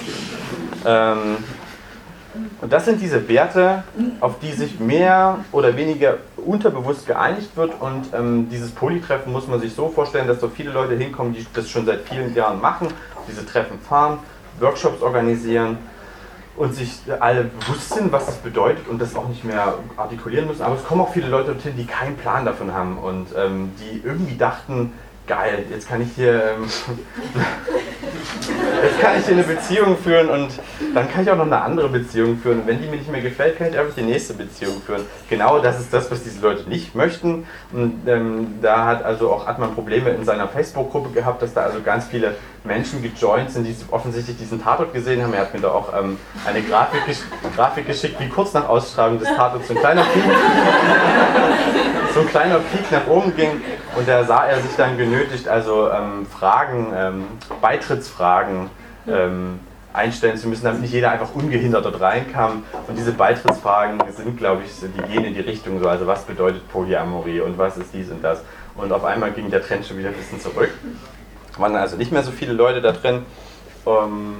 Ähm, Und das sind diese Werte, auf die sich mehr oder weniger unterbewusst geeinigt wird und ähm, dieses Polytreffen muss man sich so vorstellen, dass so viele Leute hinkommen, die das schon seit vielen Jahren machen, diese Treffen fahren, Workshops organisieren und sich alle bewusst sind, was das bedeutet und das auch nicht mehr artikulieren müssen, aber es kommen auch viele Leute dorthin, die keinen Plan davon haben und ähm, die irgendwie dachten, geil, jetzt kann ich hier ähm, Jetzt kann ich hier eine Beziehung führen und dann kann ich auch noch eine andere Beziehung führen. Und wenn die mir nicht mehr gefällt, kann ich einfach die nächste Beziehung führen. Genau das ist das, was diese Leute nicht möchten. Und ähm, da hat also auch Adman Probleme in seiner Facebook-Gruppe gehabt, dass da also ganz viele Menschen gejoint sind, die offensichtlich diesen Tatort gesehen haben. Er hat mir da auch ähm, eine Grafik, gesch Grafik geschickt, wie kurz nach Ausstrahlung des Tatorts so ein kleiner Peak, so ein kleiner Peak nach oben ging. Und da sah er sich dann genötigt, also ähm, Fragen, ähm, Beitrittsfragen ähm, einstellen zu müssen, damit nicht jeder einfach ungehindert dort reinkam. Und diese Beitrittsfragen sind, glaube ich, die gehen in die Richtung so, also was bedeutet Polyamorie und was ist dies und das. Und auf einmal ging der Trend schon wieder ein bisschen zurück. Waren also nicht mehr so viele Leute da drin. Ähm,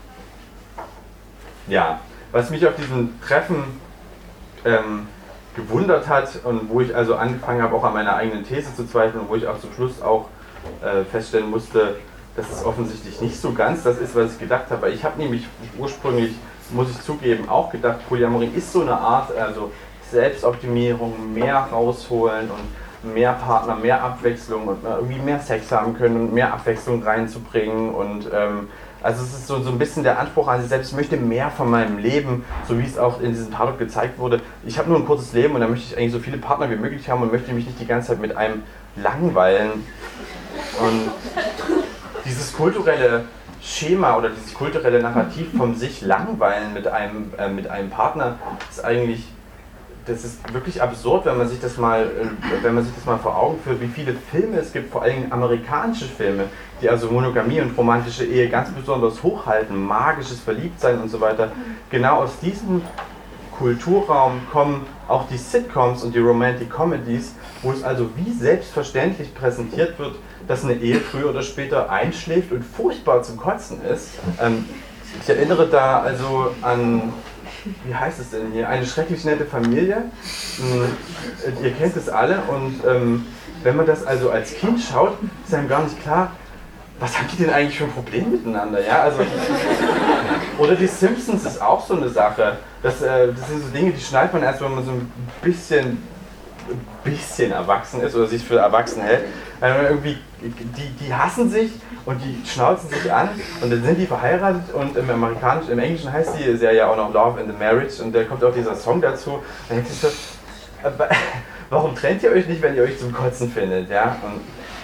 ja, was mich auf diesem Treffen ähm, gewundert hat und wo ich also angefangen habe, auch an meiner eigenen These zu zweifeln und wo ich auch zum Schluss auch äh, feststellen musste, dass es offensichtlich nicht so ganz das ist, was ich gedacht habe. Weil ich habe nämlich ursprünglich, muss ich zugeben, auch gedacht, Polyamorie ist so eine Art, also Selbstoptimierung, mehr rausholen und mehr Partner, mehr Abwechslung und irgendwie mehr Sex haben können und mehr Abwechslung reinzubringen und ähm, also es ist so, so ein bisschen der Anspruch an sich selbst, ich möchte mehr von meinem Leben, so wie es auch in diesem Tatort gezeigt wurde. Ich habe nur ein kurzes Leben und da möchte ich eigentlich so viele Partner wie möglich haben und möchte mich nicht die ganze Zeit mit einem langweilen. Und dieses kulturelle Schema oder dieses kulturelle Narrativ vom sich langweilen mit einem, äh, mit einem Partner ist eigentlich, das ist wirklich absurd, wenn man sich das mal, äh, wenn man sich das mal vor Augen führt, wie viele Filme es gibt, vor allem amerikanische Filme, die also Monogamie und romantische Ehe ganz besonders hochhalten, magisches Verliebtsein und so weiter. Genau aus diesem Kulturraum kommen auch die Sitcoms und die Romantic Comedies, wo es also wie selbstverständlich präsentiert wird, dass eine Ehe früher oder später einschläft und furchtbar zum Kotzen ist. Ähm, ich erinnere da also an, wie heißt es denn hier, eine schrecklich nette Familie. Ähm, ihr kennt es alle und ähm, wenn man das also als Kind schaut, ist einem gar nicht klar, was haben die denn eigentlich für ein Problem miteinander? Ja, also, oder die Simpsons ist auch so eine Sache. Das, äh, das sind so Dinge, die schnallt man erst, wenn man so ein bisschen, ein bisschen erwachsen ist oder sich für erwachsen hält. Äh, irgendwie, die, die hassen sich und die schnauzen sich an und dann sind die verheiratet und im amerikanischen, im Englischen heißt die Serie ja auch noch Love in the Marriage und da kommt auch dieser Song dazu. Dann denkt sich so, äh, warum trennt ihr euch nicht, wenn ihr euch zum Kotzen findet? Ja? Und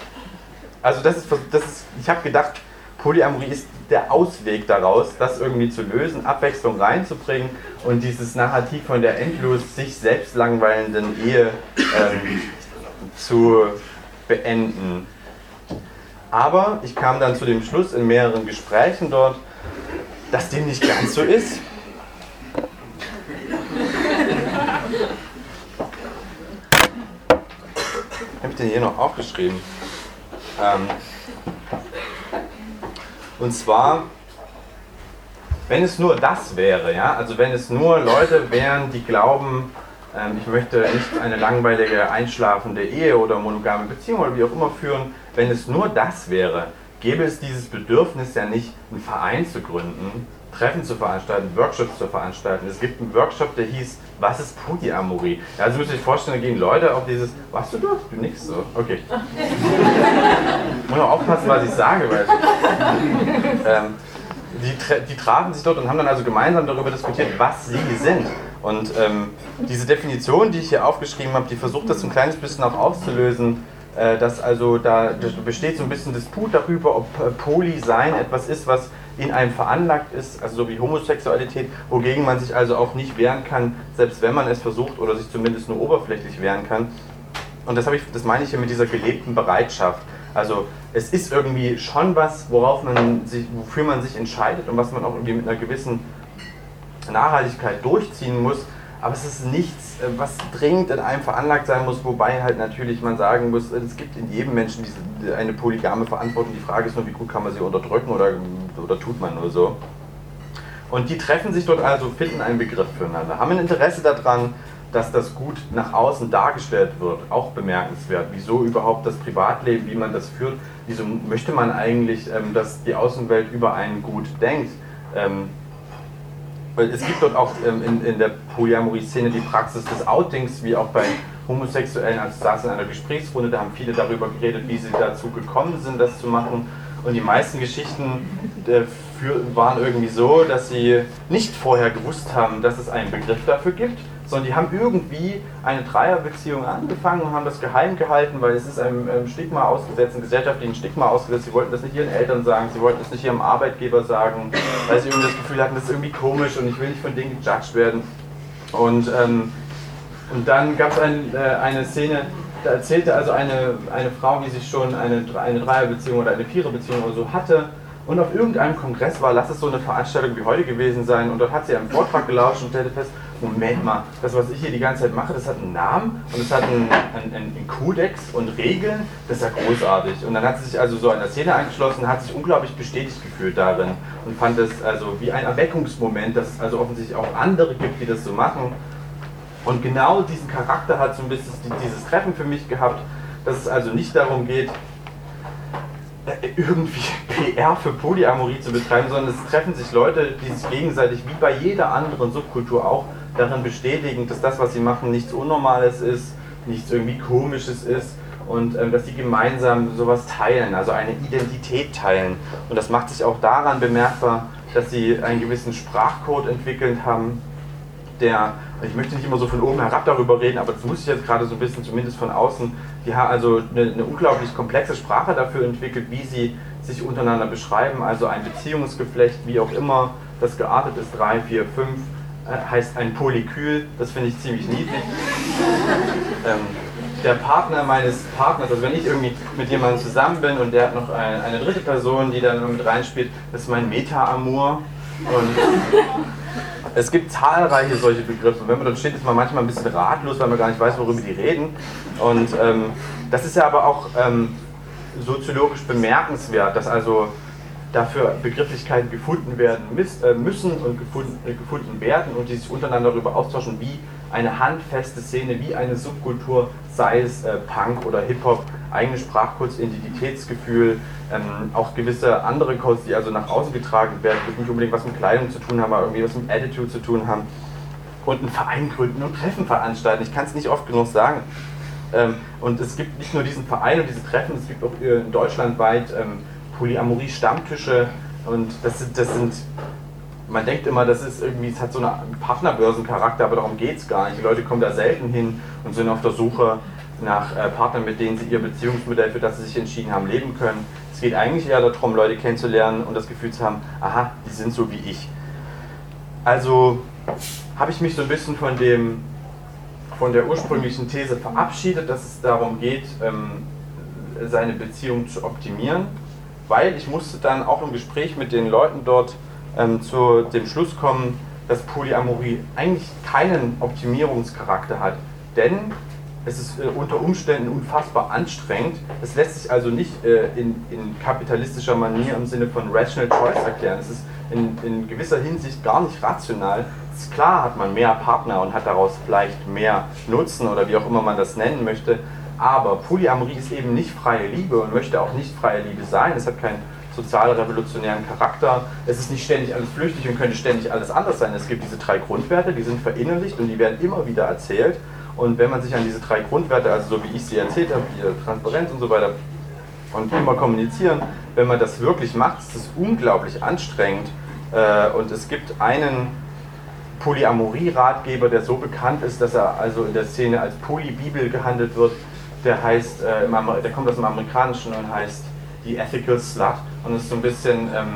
also das ist, das ist, ich habe gedacht, Polyamorie ist der Ausweg daraus, das irgendwie zu lösen, Abwechslung reinzubringen und dieses Narrativ von der endlos sich selbst langweilenden Ehe ähm, zu beenden. Aber ich kam dann zu dem Schluss in mehreren Gesprächen dort, dass dem nicht ganz so ist. Habe ich denn hier noch aufgeschrieben? Ähm, und zwar, wenn es nur das wäre, ja, also wenn es nur Leute wären, die glauben, ähm, ich möchte nicht eine langweilige, einschlafende Ehe oder monogame Beziehung oder wie auch immer führen, wenn es nur das wäre, gäbe es dieses Bedürfnis ja nicht, einen Verein zu gründen, Treffen zu veranstalten, Workshops zu veranstalten. Es gibt einen Workshop, der hieß, was ist Polyamorie? Ja, also müsst ihr euch vorstellen, da gehen Leute auf dieses, was du dort? Du nix so? Okay. Ich muss auch aufpassen, was ich sage, weil ähm, die, die trafen sich dort und haben dann also gemeinsam darüber diskutiert, was sie sind. Und ähm, diese Definition, die ich hier aufgeschrieben habe, die versucht das ein kleines bisschen auch aufzulösen, äh, dass also da besteht so ein bisschen Disput darüber, ob äh, Poly-Sein etwas ist, was in einem veranlagt ist, also so wie Homosexualität, wogegen man sich also auch nicht wehren kann, selbst wenn man es versucht oder sich zumindest nur oberflächlich wehren kann. Und das, habe ich, das meine ich hier mit dieser gelebten Bereitschaft. Also es ist irgendwie schon was, worauf man sich, wofür man sich entscheidet und was man auch irgendwie mit einer gewissen Nachhaltigkeit durchziehen muss, aber es ist nichts, was dringend in einem veranlagt sein muss, wobei halt natürlich man sagen muss, es gibt in jedem Menschen diese, eine polygame Verantwortung. Die Frage ist nur, wie gut kann man sie unterdrücken oder, oder tut man nur so. Und die treffen sich dort also, finden einen Begriff füreinander, haben ein Interesse daran, dass das gut nach außen dargestellt wird, auch bemerkenswert. Wieso überhaupt das Privatleben, wie man das führt, wieso möchte man eigentlich, dass die Außenwelt über einen gut denkt. Es gibt dort auch in, in der Polyamorie-Szene die Praxis des Outings, wie auch bei Homosexuellen, also saßen in einer Gesprächsrunde, da haben viele darüber geredet, wie sie dazu gekommen sind, das zu machen. Und die meisten Geschichten äh, für, waren irgendwie so, dass sie nicht vorher gewusst haben, dass es einen Begriff dafür gibt, sondern die haben irgendwie eine Dreierbeziehung angefangen und haben das geheim gehalten, weil es ist einem, einem Stigma ausgesetzt, einem gesellschaftlichen Stigma ausgesetzt. Sie wollten das nicht ihren Eltern sagen, sie wollten das nicht ihrem Arbeitgeber sagen, weil sie irgendwie das Gefühl hatten, das ist irgendwie komisch und ich will nicht von denen gejudged werden. Und, ähm, und dann gab es ein, äh, eine Szene, da erzählte also eine, eine Frau, die sich schon eine, eine Dreierbeziehung oder eine Viererbeziehung oder so hatte und auf irgendeinem Kongress war, lass es so eine Veranstaltung wie heute gewesen sein, und dort hat sie einen Vortrag gelauscht und stellte fest, Moment mal, das, was ich hier die ganze Zeit mache, das hat einen Namen und es hat einen, einen, einen Kodex und Regeln, das ist ja großartig. Und dann hat sie sich also so an der Szene angeschlossen, hat sich unglaublich bestätigt gefühlt darin und fand es also wie ein Erweckungsmoment, dass es also offensichtlich auch andere gibt, die das so machen. Und genau diesen Charakter hat so ein bisschen dieses Treffen für mich gehabt, dass es also nicht darum geht, irgendwie P R für Polyamorie zu betreiben, sondern es treffen sich Leute, die sich gegenseitig, wie bei jeder anderen Subkultur auch, darin bestätigen, dass das, was sie machen, nichts Unnormales ist, nichts irgendwie Komisches ist und ähm, dass sie gemeinsam sowas teilen, also eine Identität teilen. Und das macht sich auch daran bemerkbar, dass sie einen gewissen Sprachcode entwickelt haben, der, ich möchte nicht immer so von oben herab darüber reden, aber das muss ich jetzt gerade so ein bisschen, zumindest von außen, die haben also eine, eine unglaublich komplexe Sprache dafür entwickelt, wie sie sich untereinander beschreiben, also ein Beziehungsgeflecht, wie auch immer, das geartet ist, drei, vier, fünf, äh, heißt ein Polykyl, das finde ich ziemlich niedlich. ähm, der Partner meines Partners, also wenn ich irgendwie mit jemandem zusammen bin und der hat noch eine, eine dritte Person, die dann mit reinspielt, das ist mein Meta-Amour. Und es gibt zahlreiche solche Begriffe. Und wenn man dort steht, ist man manchmal ein bisschen ratlos, weil man gar nicht weiß, worüber die reden. Und ähm, das ist ja aber auch ähm, soziologisch bemerkenswert, dass also dafür Begrifflichkeiten gefunden werden müssen und gefunden, äh, gefunden werden und die sich untereinander darüber austauschen, wie eine handfeste Szene, wie eine Subkultur, sei es äh, Punk oder Hip-Hop, eigene Sprachcodes, Identitätsgefühl, ähm, auch gewisse andere Codes, die also nach außen getragen werden, die nicht unbedingt was mit Kleidung zu tun haben, aber irgendwie was mit Attitude zu tun haben, und einen Verein gründen und Treffen veranstalten. Ich kann es nicht oft genug sagen. Ähm, und es gibt nicht nur diesen Verein und diese Treffen, es gibt auch äh, deutschlandweit ähm, Polyamorie-Stammtische, und das sind, das sind, man denkt immer, das ist irgendwie, es hat so einen Partnerbörsencharakter, aber darum geht es gar nicht. Die Leute kommen da selten hin und sind auf der Suche nach äh, Partnern, mit denen sie ihr Beziehungsmodell, für das sie sich entschieden haben, leben können. Es geht eigentlich eher darum, Leute kennenzulernen und das Gefühl zu haben, aha, die sind so wie ich. Also habe ich mich so ein bisschen von dem, von der ursprünglichen These verabschiedet, dass es darum geht, ähm, seine Beziehung zu optimieren, weil ich musste dann auch im Gespräch mit den Leuten dort ähm, zu dem Schluss kommen, dass Polyamorie eigentlich keinen Optimierungscharakter hat, denn es ist äh, unter Umständen unfassbar anstrengend. Es lässt sich also nicht äh, in, in kapitalistischer Manier im Sinne von Rational Choice erklären. Es ist in, in gewisser Hinsicht gar nicht rational. Es ist klar, hat man mehr Partner und hat daraus vielleicht mehr Nutzen oder wie auch immer man das nennen möchte. Aber Polyamorie ist eben nicht freie Liebe und möchte auch nicht freie Liebe sein. Es hat keinen sozial-revolutionären Charakter. Es ist nicht ständig alles flüchtig und könnte ständig alles anders sein. Es gibt diese drei Grundwerte, die sind verinnerlicht und die werden immer wieder erzählt. Und wenn man sich an diese drei Grundwerte, also so wie ich sie erzählt habe, wie Transparenz und so weiter, und immer kommunizieren, wenn man das wirklich macht, ist es unglaublich anstrengend. Und es gibt einen Polyamorie-Ratgeber, der so bekannt ist, dass er also in der Szene als Polybibel gehandelt wird. Der heißt, der kommt aus dem Amerikanischen und heißt The Ethical Slut und ist so ein bisschen ähm,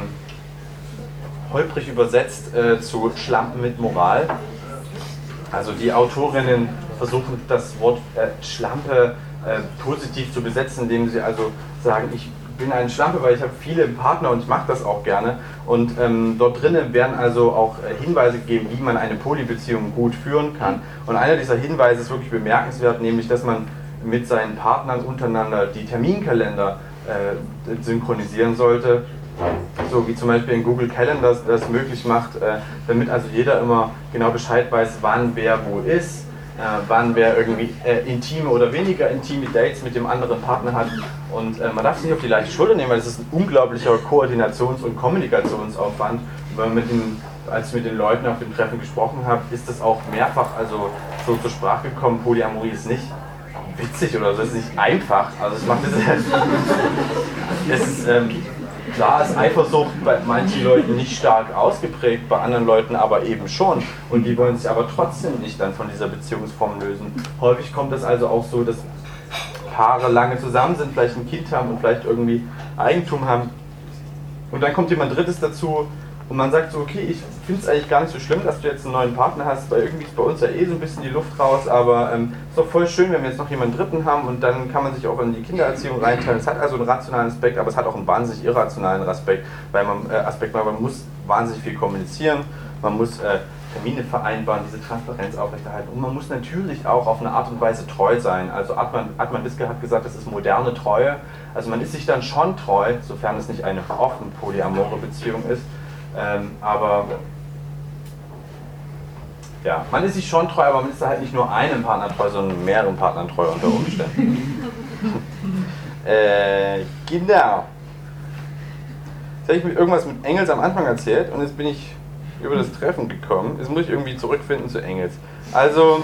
holprig übersetzt äh, zu Schlampen mit Moral. Also die Autorinnen versuchen das Wort äh, Schlampe äh, positiv zu besetzen, indem sie also sagen, ich bin eine Schlampe, weil ich habe viele Partner und ich mache das auch gerne. Und ähm, dort drinnen werden also auch äh, Hinweise gegeben, wie man eine Polybeziehung gut führen kann. Und einer dieser Hinweise ist wirklich bemerkenswert, nämlich dass man mit seinen Partnern untereinander die Terminkalender äh, synchronisieren sollte. So wie zum Beispiel in Google Calendar das möglich macht, äh, damit also jeder immer genau Bescheid weiß, wann wer wo ist, äh, wann wer irgendwie äh, intime oder weniger intime Dates mit dem anderen Partner hat. Und äh, man darf es nicht auf die leichte Schulter nehmen, weil es ist ein unglaublicher Koordinations- und Kommunikationsaufwand. Wenn man mit den, als ich mit den Leuten auf dem Treffen gesprochen habe, ist das auch mehrfach also so zur Sprache gekommen. Polyamorie ist nicht witzig oder so, es ist nicht einfach. Also es macht es, es ist, ähm, klar ist Eifersucht bei manchen Leuten nicht stark ausgeprägt, bei anderen Leuten aber eben schon. Und die wollen sich aber trotzdem nicht dann von dieser Beziehungsform lösen. Häufig kommt es also auch so, dass Paare lange zusammen sind, vielleicht ein Kind haben und vielleicht irgendwie Eigentum haben. Und dann kommt jemand Drittes dazu und man sagt so, okay, ich finde es eigentlich gar nicht so schlimm, dass du jetzt einen neuen Partner hast, weil irgendwie ist bei uns ja eh so ein bisschen die Luft raus, aber ähm, ist doch voll schön, wenn wir jetzt noch jemanden Dritten haben und dann kann man sich auch in die Kindererziehung reinteilen. Es hat also einen rationalen Aspekt, aber es hat auch einen wahnsinnig irrationalen Aspekt, weil man, äh, Aspekt, weil man muss wahnsinnig viel kommunizieren, man muss äh, Termine vereinbaren, diese Transparenz aufrechterhalten und man muss natürlich auch auf eine Art und Weise treu sein. Also Atman, Atman Biske hat gesagt, das ist moderne Treue. Also man ist sich dann schon treu, sofern es nicht eine offen polyamore Beziehung ist. Ähm, aber ja, man ist sich schon treu, aber man ist halt nicht nur einem Partner treu, sondern mehreren Partnern treu unter Umständen. äh, genau. Jetzt habe ich mir irgendwas mit Engels am Anfang erzählt und jetzt bin ich über das Treffen gekommen. Jetzt muss ich irgendwie zurückfinden zu Engels. Also,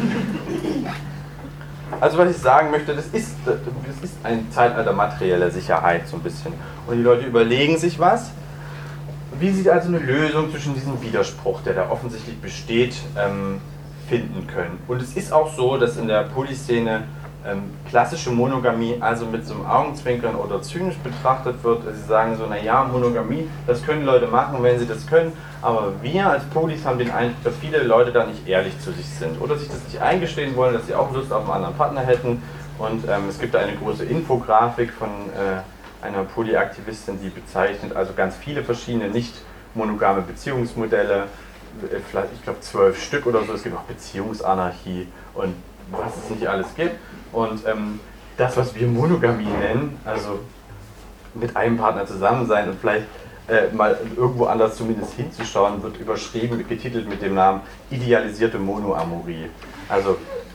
also was ich sagen möchte, das ist, das ist ein Zeitalter materieller Sicherheit so ein bisschen. Und die Leute überlegen sich was. Wie sie also eine Lösung zwischen diesem Widerspruch, der da offensichtlich besteht, ähm, finden können. Und es ist auch so, dass in der Polyszene ähm, klassische Monogamie also mit so einem Augenzwinkern oder zynisch betrachtet wird. Sie sagen so, naja, Monogamie, das können Leute machen, wenn sie das können, aber wir als Polys haben den Eindruck, dass viele Leute da nicht ehrlich zu sich sind oder sich das nicht eingestehen wollen, dass sie auch Lust auf einen anderen Partner hätten. Und ähm, es gibt da eine große Infografik von äh, einer Polyaktivistin, die bezeichnet also ganz viele verschiedene nicht monogame Beziehungsmodelle, vielleicht, ich glaube, zwölf Stück oder so. Es gibt auch Beziehungsanarchie und was es nicht alles gibt. Und ähm, das, was wir Monogamie nennen, also mit einem Partner zusammen sein und vielleicht äh, mal irgendwo anders zumindest hinzuschauen, wird überschrieben, getitelt mit dem Namen idealisierte Monoamorie. Also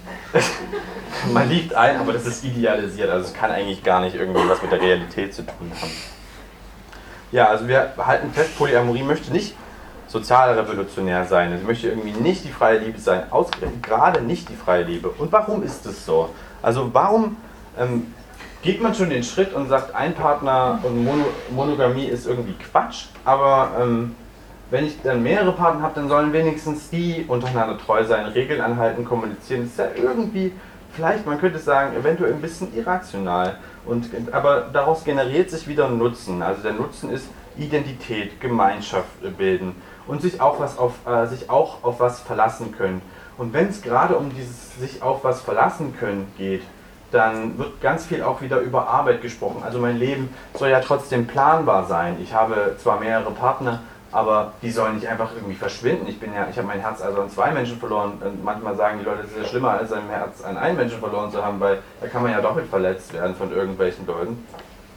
man liebt ein, aber das ist idealisiert, also es kann eigentlich gar nicht irgendwie was mit der Realität zu tun haben. Ja, also wir halten fest, Polyamorie möchte nicht sozial revolutionär sein, sie möchte irgendwie nicht die freie Liebe sein, ausgerechnet gerade nicht die freie Liebe. Und warum ist das so? Also warum ähm, geht man schon den Schritt und sagt, ein Partner und Mono Monogamie ist irgendwie Quatsch, aber ähm, wenn ich dann mehrere Partner habe, dann sollen wenigstens die untereinander treu sein, Regeln anhalten, kommunizieren. Das ist ja irgendwie, vielleicht, man könnte sagen, eventuell ein bisschen irrational. Und, aber daraus generiert sich wieder ein Nutzen. Also der Nutzen ist Identität, Gemeinschaft bilden und sich auch, was auf, äh, sich auch auf was verlassen können. Und wenn es gerade um dieses sich auf was verlassen können geht, dann wird ganz viel auch wieder über Arbeit gesprochen. Also mein Leben soll ja trotzdem planbar sein. Ich habe zwar mehrere Partner, aber die sollen nicht einfach irgendwie verschwinden. Ich bin ja, ich habe mein Herz also an zwei Menschen verloren. Und manchmal sagen die Leute, es ist ja schlimmer, als ein Herz an einen Menschen verloren zu haben, weil da kann man ja doppelt verletzt werden von irgendwelchen Leuten.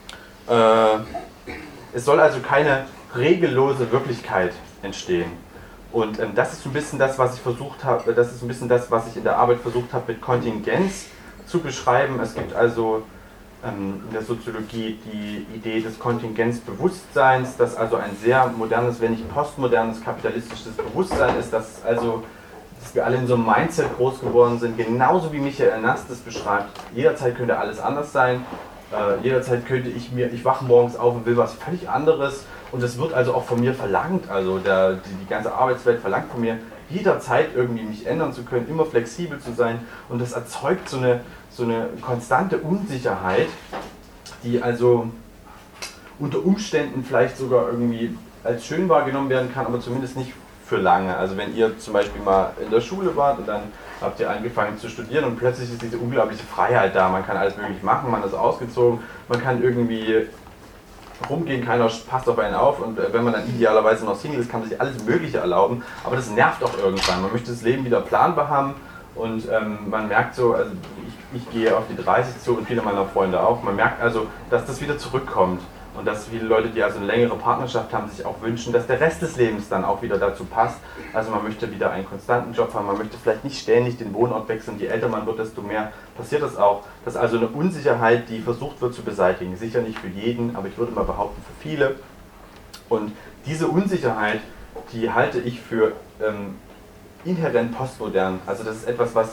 Äh, es soll also keine regellose Wirklichkeit entstehen. Und ähm, das ist so ein bisschen das, was ich versucht habe, das ist ein bisschen das, was ich in der Arbeit versucht habe, mit Kontingenz zu beschreiben. Es gibt also in der Soziologie die Idee des Kontingenzbewusstseins, das also ein sehr modernes, wenn nicht postmodernes kapitalistisches Bewusstsein ist, dass also dass wir alle in so einem Mindset groß geworden sind, genauso wie Michael Nass das beschreibt. Jederzeit könnte alles anders sein, äh, jederzeit könnte ich mir, ich wache morgens auf und will was völlig anderes und das wird also auch von mir verlangt, also der, die, die ganze Arbeitswelt verlangt von mir, jederzeit irgendwie mich ändern zu können, immer flexibel zu sein und das erzeugt so eine so eine konstante Unsicherheit, die also unter Umständen vielleicht sogar irgendwie als schön wahrgenommen werden kann, aber zumindest nicht für lange. Also wenn ihr zum Beispiel mal in der Schule wart und dann habt ihr angefangen zu studieren und plötzlich ist diese unglaubliche Freiheit da, man kann alles möglich machen, man ist ausgezogen, man kann irgendwie rumgehen, keiner passt auf einen auf und wenn man dann idealerweise noch Single ist, kann man sich alles Mögliche erlauben, aber das nervt auch irgendwann. Man möchte das Leben wieder planbar haben und ähm, man merkt so, also ich, ich gehe auf die dreißig zu und viele meiner Freunde auch, man merkt also, dass das wieder zurückkommt und dass viele Leute, die also eine längere Partnerschaft haben, sich auch wünschen, dass der Rest des Lebens dann auch wieder dazu passt. Also man möchte wieder einen konstanten Job haben, man möchte vielleicht nicht ständig den Wohnort wechseln, je älter man wird, desto mehr passiert das auch. Das ist also eine Unsicherheit, die versucht wird zu beseitigen. Sicher nicht für jeden, aber ich würde mal behaupten für viele. Und diese Unsicherheit, die halte ich für ähm, inhärent postmodern. Also das ist etwas, was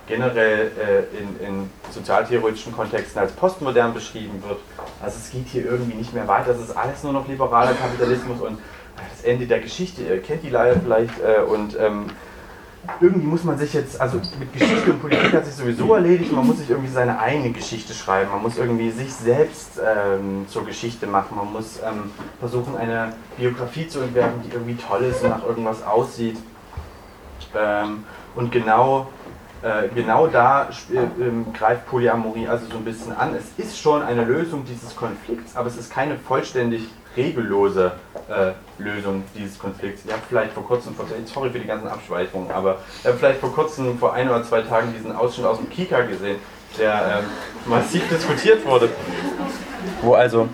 generell äh, in, in sozialtheoretischen Kontexten als postmodern beschrieben wird. Also es geht hier irgendwie nicht mehr weiter, es ist alles nur noch liberaler Kapitalismus und das Ende der Geschichte, ihr kennt die leider vielleicht, äh, und ähm, irgendwie muss man sich jetzt, also mit Geschichte und Politik hat sich sowieso erledigt, man muss sich irgendwie seine eigene Geschichte schreiben, man muss irgendwie sich selbst ähm, zur Geschichte machen, man muss ähm, versuchen, eine Biografie zu entwerfen, die irgendwie toll ist und nach irgendwas aussieht. Ähm, und genau, äh, genau da äh, greift Polyamorie also so ein bisschen an. Es ist schon eine Lösung dieses Konflikts, aber es ist keine vollständig regellose äh, Lösung dieses Konflikts. Ich habe vielleicht vor kurzem, sorry für die ganzen Abschweichungen, aber ich habe vielleicht vor kurzem, vor ein oder zwei Tagen diesen Ausschnitt aus dem Kika gesehen, der ähm, massiv diskutiert wurde, wo also,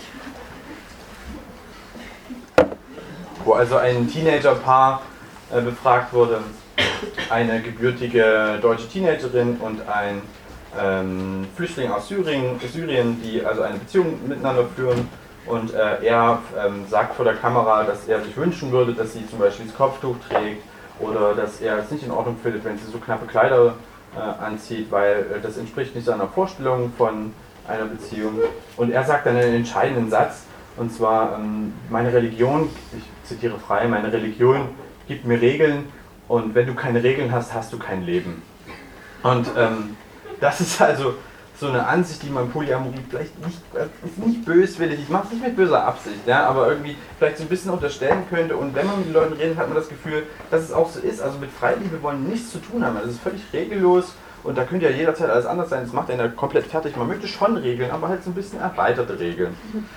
wo also ein Teenagerpaar äh, befragt wurde, eine gebürtige deutsche Teenagerin und ein ähm, Flüchtling aus Syrien, Syrien, die also eine Beziehung miteinander führen. Und äh, er ähm, sagt vor der Kamera, dass er sich wünschen würde, dass sie zum Beispiel das Kopftuch trägt oder dass er es nicht in Ordnung findet, wenn sie so knappe Kleider äh, anzieht, weil äh, das entspricht nicht seiner Vorstellung von einer Beziehung. Und er sagt dann einen entscheidenden Satz, und zwar, ähm, meine Religion, ich zitiere frei, meine Religion gibt mir Regeln und wenn du keine Regeln hast, hast du kein Leben. Und ähm, das ist also so eine Ansicht, die man Polyamorie vielleicht nicht, ist nicht böswillig, ich mache es nicht mit böser Absicht, ja, aber irgendwie vielleicht so ein bisschen unterstellen könnte, und wenn man mit den Leuten redet, hat man das Gefühl, dass es auch so ist. Also mit Freiliebe wollen nichts zu tun haben, das ist völlig regellos und da könnte ja jederzeit alles anders sein, das macht einen ja komplett fertig. Man möchte schon Regeln, aber halt so ein bisschen erweiterte Regeln.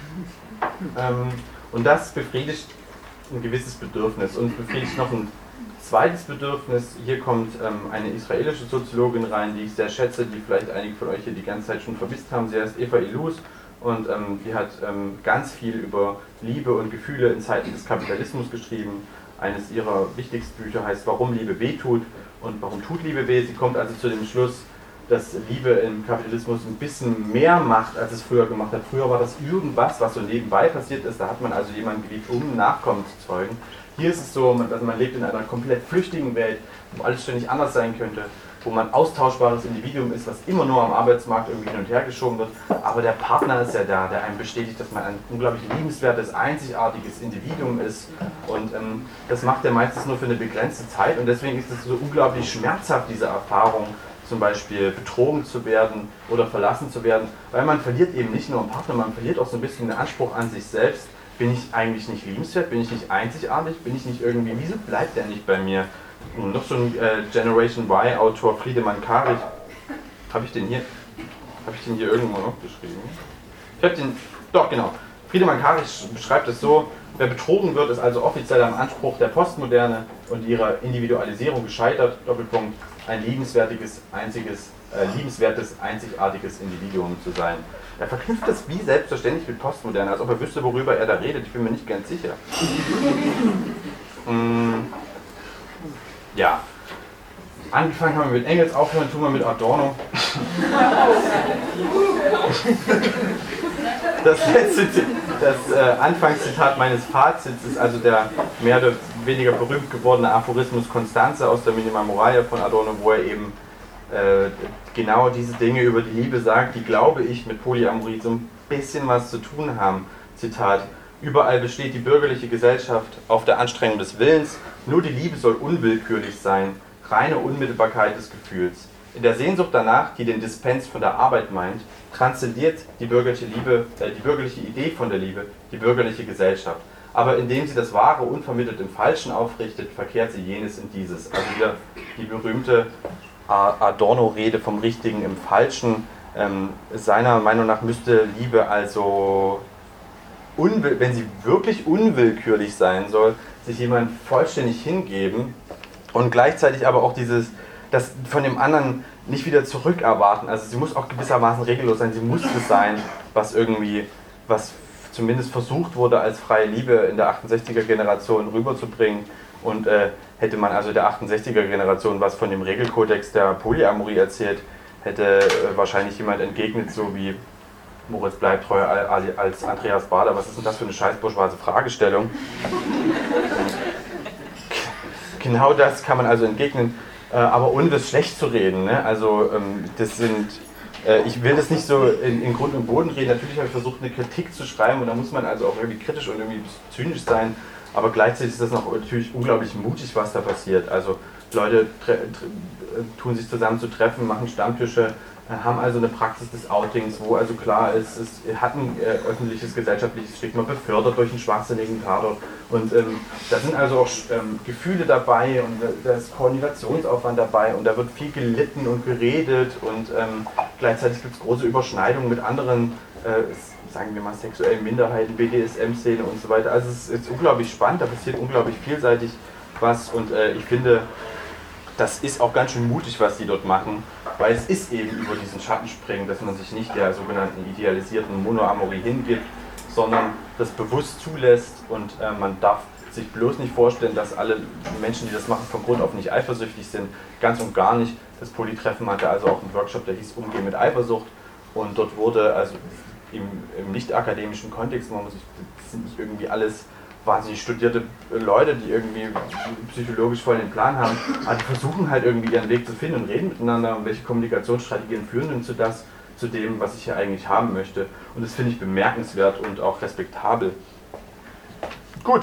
Ähm, und das befriedigt ein gewisses Bedürfnis und befriedigt noch ein zweites Bedürfnis. Hier kommt ähm, eine israelische Soziologin rein, die ich sehr schätze, die vielleicht einige von euch hier die ganze Zeit schon vermisst haben. Sie heißt Eva Illouz und ähm, die hat ähm, ganz viel über Liebe und Gefühle in Zeiten des Kapitalismus geschrieben. Eines ihrer wichtigsten Bücher heißt Warum Liebe weh tut und warum tut Liebe weh. Sie kommt also zu dem Schluss, dass Liebe im Kapitalismus ein bisschen mehr macht, als es früher gemacht hat. Früher war das irgendwas, was so nebenbei passiert ist. Da hat man also jemanden geliebt, um Nachkommen zu zeugen. Hier ist es so, man, also man lebt in einer komplett flüchtigen Welt, wo alles ständig anders sein könnte, wo man ein austauschbares Individuum ist, was immer nur am Arbeitsmarkt irgendwie hin und her geschoben wird. Aber der Partner ist ja da, der einem bestätigt, dass man ein unglaublich liebenswertes, einzigartiges Individuum ist. Und ähm, das macht er meistens nur für eine begrenzte Zeit. Und deswegen ist es so unglaublich schmerzhaft, diese Erfahrung, zum Beispiel betrogen zu werden oder verlassen zu werden. Weil man verliert eben nicht nur einen Partner, man verliert auch so ein bisschen den Anspruch an sich selbst. Bin ich eigentlich nicht liebenswert? Bin ich nicht einzigartig? Bin ich nicht irgendwie, wieso bleibt der nicht bei mir? Und noch so ein äh, Generation Y-Autor, Friedemann Karig, habe ich den hier, habe ich den hier irgendwo noch geschrieben? Ich habe den, doch genau, Friedemann Karig beschreibt es so, wer betrogen wird, ist also offiziell am Anspruch der Postmoderne und ihrer Individualisierung gescheitert, Doppelpunkt, ein liebenswertiges, einziges, äh, liebenswertes, einzigartiges Individuum zu sein. Er verknüpft das wie selbstverständlich mit Postmoderne, als ob er wüsste, worüber er da redet. Ich bin mir nicht ganz sicher. mm, ja. Angefangen haben wir mit Engels, aufhören tun wir mit Adorno. Das letzte, das äh, Anfangszitat meines Fazits ist also der mehr oder weniger berühmt gewordene Aphorismus Constanze aus der Minima Moralia von Adorno, wo er eben äh, genau diese Dinge über die Liebe sagt, die, glaube ich, mit Polyamorie so ein bisschen was zu tun haben. Zitat: Überall besteht die bürgerliche Gesellschaft auf der Anstrengung des Willens, nur die Liebe soll unwillkürlich sein, reine Unmittelbarkeit des Gefühls. In der Sehnsucht danach, die den Dispens von der Arbeit meint, transzendiert die bürgerliche Liebe, äh, die bürgerliche Idee von der Liebe, die bürgerliche Gesellschaft. Aber indem sie das Wahre unvermittelt im Falschen aufrichtet, verkehrt sie jenes in dieses. Also wieder die berühmte Adorno-Rede vom Richtigen im Falschen. Ähm, seiner Meinung nach müsste Liebe also, unwill- wenn sie wirklich unwillkürlich sein soll, sich jemand vollständig hingeben und gleichzeitig aber auch dieses, das von dem anderen nicht wieder zurückerwarten. Also sie muss auch gewissermaßen regellos sein, sie muss es sein, was irgendwie, was zumindest versucht wurde als freie Liebe in der achtundsechziger Generation rüberzubringen. Und äh, hätte man also der achtundsechziger Generation was von dem Regelkodex der Polyamorie erzählt, hätte äh, wahrscheinlich jemand entgegnet, so wie Moritz bleibt treu als Andreas Baader. Was ist denn das für eine scheiß bourgeoise Fragestellung? Genau das kann man also entgegnen. äh, aber ohne das schlecht zu reden. Ne? Also ähm, das sind, äh, ich will das nicht so in, in Grund und Boden reden. Natürlich habe ich versucht, eine Kritik zu schreiben und da muss man also auch irgendwie kritisch und irgendwie zynisch sein. Aber gleichzeitig ist das noch natürlich unglaublich mutig, was da passiert. Also Leute tun sich zusammen zu treffen, machen Stammtische, haben also eine Praxis des Outings, wo also klar ist, es hat ein äh, öffentliches, gesellschaftliches Stigma befördert durch einen schwachsinnigen Tatort. Und ähm, da sind also auch ähm, Gefühle dabei und da ist Koordinationsaufwand dabei und da wird viel gelitten und geredet und ähm, gleichzeitig gibt es große Überschneidungen mit anderen, äh, sagen wir mal, sexuellen Minderheiten, B D S M-Szene und so weiter. Also es ist unglaublich spannend, da passiert unglaublich vielseitig was und äh, ich finde, das ist auch ganz schön mutig, was die dort machen, weil es ist eben über diesen Schatten springen, dass man sich nicht der sogenannten idealisierten Monoamorie hingibt, sondern das bewusst zulässt und äh, man darf sich bloß nicht vorstellen, dass alle Menschen, die das machen, von Grund auf nicht eifersüchtig sind, ganz und gar nicht. Das Poly-Treffen hatte also auch einen Workshop, der hieß Umgehen mit Eifersucht und dort wurde also im, im nicht-akademischen Kontext, man muss sich, das sind nicht irgendwie alles wahnsinnig studierte Leute, die irgendwie psychologisch voll den Plan haben, aber die versuchen halt irgendwie ihren Weg zu finden und reden miteinander und welche Kommunikationsstrategien führen denn zu das, zu dem, was ich hier eigentlich haben möchte. Und das finde ich bemerkenswert und auch respektabel. Gut.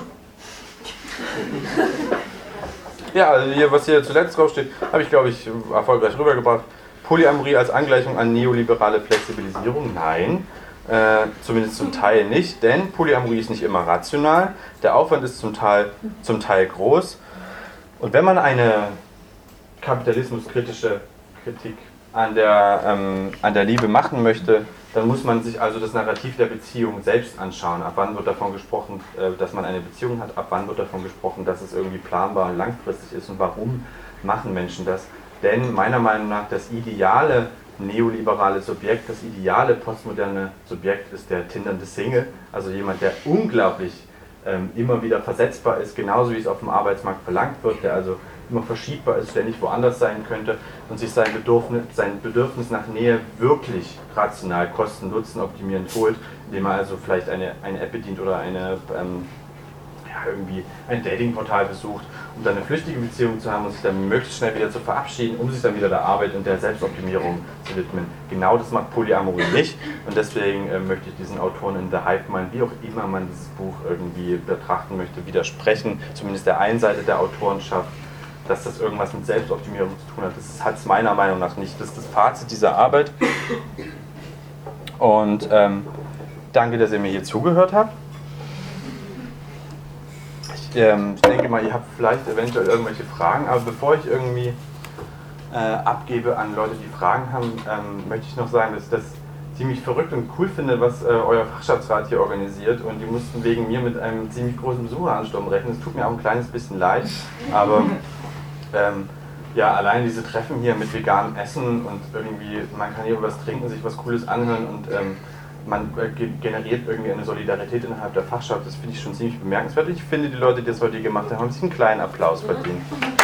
Ja, also hier, was hier zuletzt draufsteht, habe ich, glaube ich, erfolgreich rübergebracht. Polyamorie als Angleichung an neoliberale Flexibilisierung? Nein. Äh, zumindest zum Teil nicht, denn Polyamorie ist nicht immer rational, der Aufwand ist zum Teil, zum Teil groß und wenn man eine kapitalismuskritische Kritik an der, ähm, an der Liebe machen möchte, dann muss man sich also das Narrativ der Beziehung selbst anschauen. Ab wann wird davon gesprochen, äh, dass man eine Beziehung hat, ab wann wird davon gesprochen, dass es irgendwie planbar und langfristig ist und warum machen Menschen das? Denn meiner Meinung nach das ideale neoliberale Subjekt, das ideale postmoderne Subjekt ist der tindernde Single, also jemand, der unglaublich ähm, immer wieder versetzbar ist, genauso wie es auf dem Arbeitsmarkt verlangt wird, der also immer verschiebbar ist, ständig woanders sein könnte und sich sein Bedürfnis, sein Bedürfnis nach Nähe wirklich rational, Kosten-Nutzen optimierend holt, indem er also vielleicht eine, eine App bedient oder eine, ähm, ja, irgendwie ein Datingportal besucht, um dann eine flüchtige Beziehung zu haben und sich dann möglichst schnell wieder zu verabschieden, um sich dann wieder der Arbeit und der Selbstoptimierung zu widmen. Genau das macht Polyamorie nicht und deswegen äh, möchte ich diesen Autoren in The Hive Mind, wie auch immer man dieses Buch irgendwie betrachten möchte, widersprechen, zumindest der einen Seite der Autorenschaft, dass das irgendwas mit Selbstoptimierung zu tun hat. Das hat es meiner Meinung nach nicht. Das ist das Fazit dieser Arbeit. Und ähm, danke, dass ihr mir hier zugehört habt. Ich, ähm, ich denke mal, ihr habt vielleicht eventuell irgendwelche Fragen, aber bevor ich irgendwie äh, abgebe an Leute, die Fragen haben, ähm, möchte ich noch sagen, dass ich das ziemlich verrückt und cool finde, was äh, euer Fachschaftsrat hier organisiert und die mussten wegen mir mit einem ziemlich großen Besucheransturm rechnen. Es tut mir auch ein kleines bisschen leid, aber ähm, ja, allein diese Treffen hier mit veganem Essen und irgendwie, man kann hier was trinken, sich was Cooles anhören und ähm, man äh, generiert irgendwie eine Solidarität innerhalb der Fachschaft, das finde ich schon ziemlich bemerkenswert. Ich finde, die Leute, die das heute gemacht haben, haben sich einen kleinen Applaus verdient.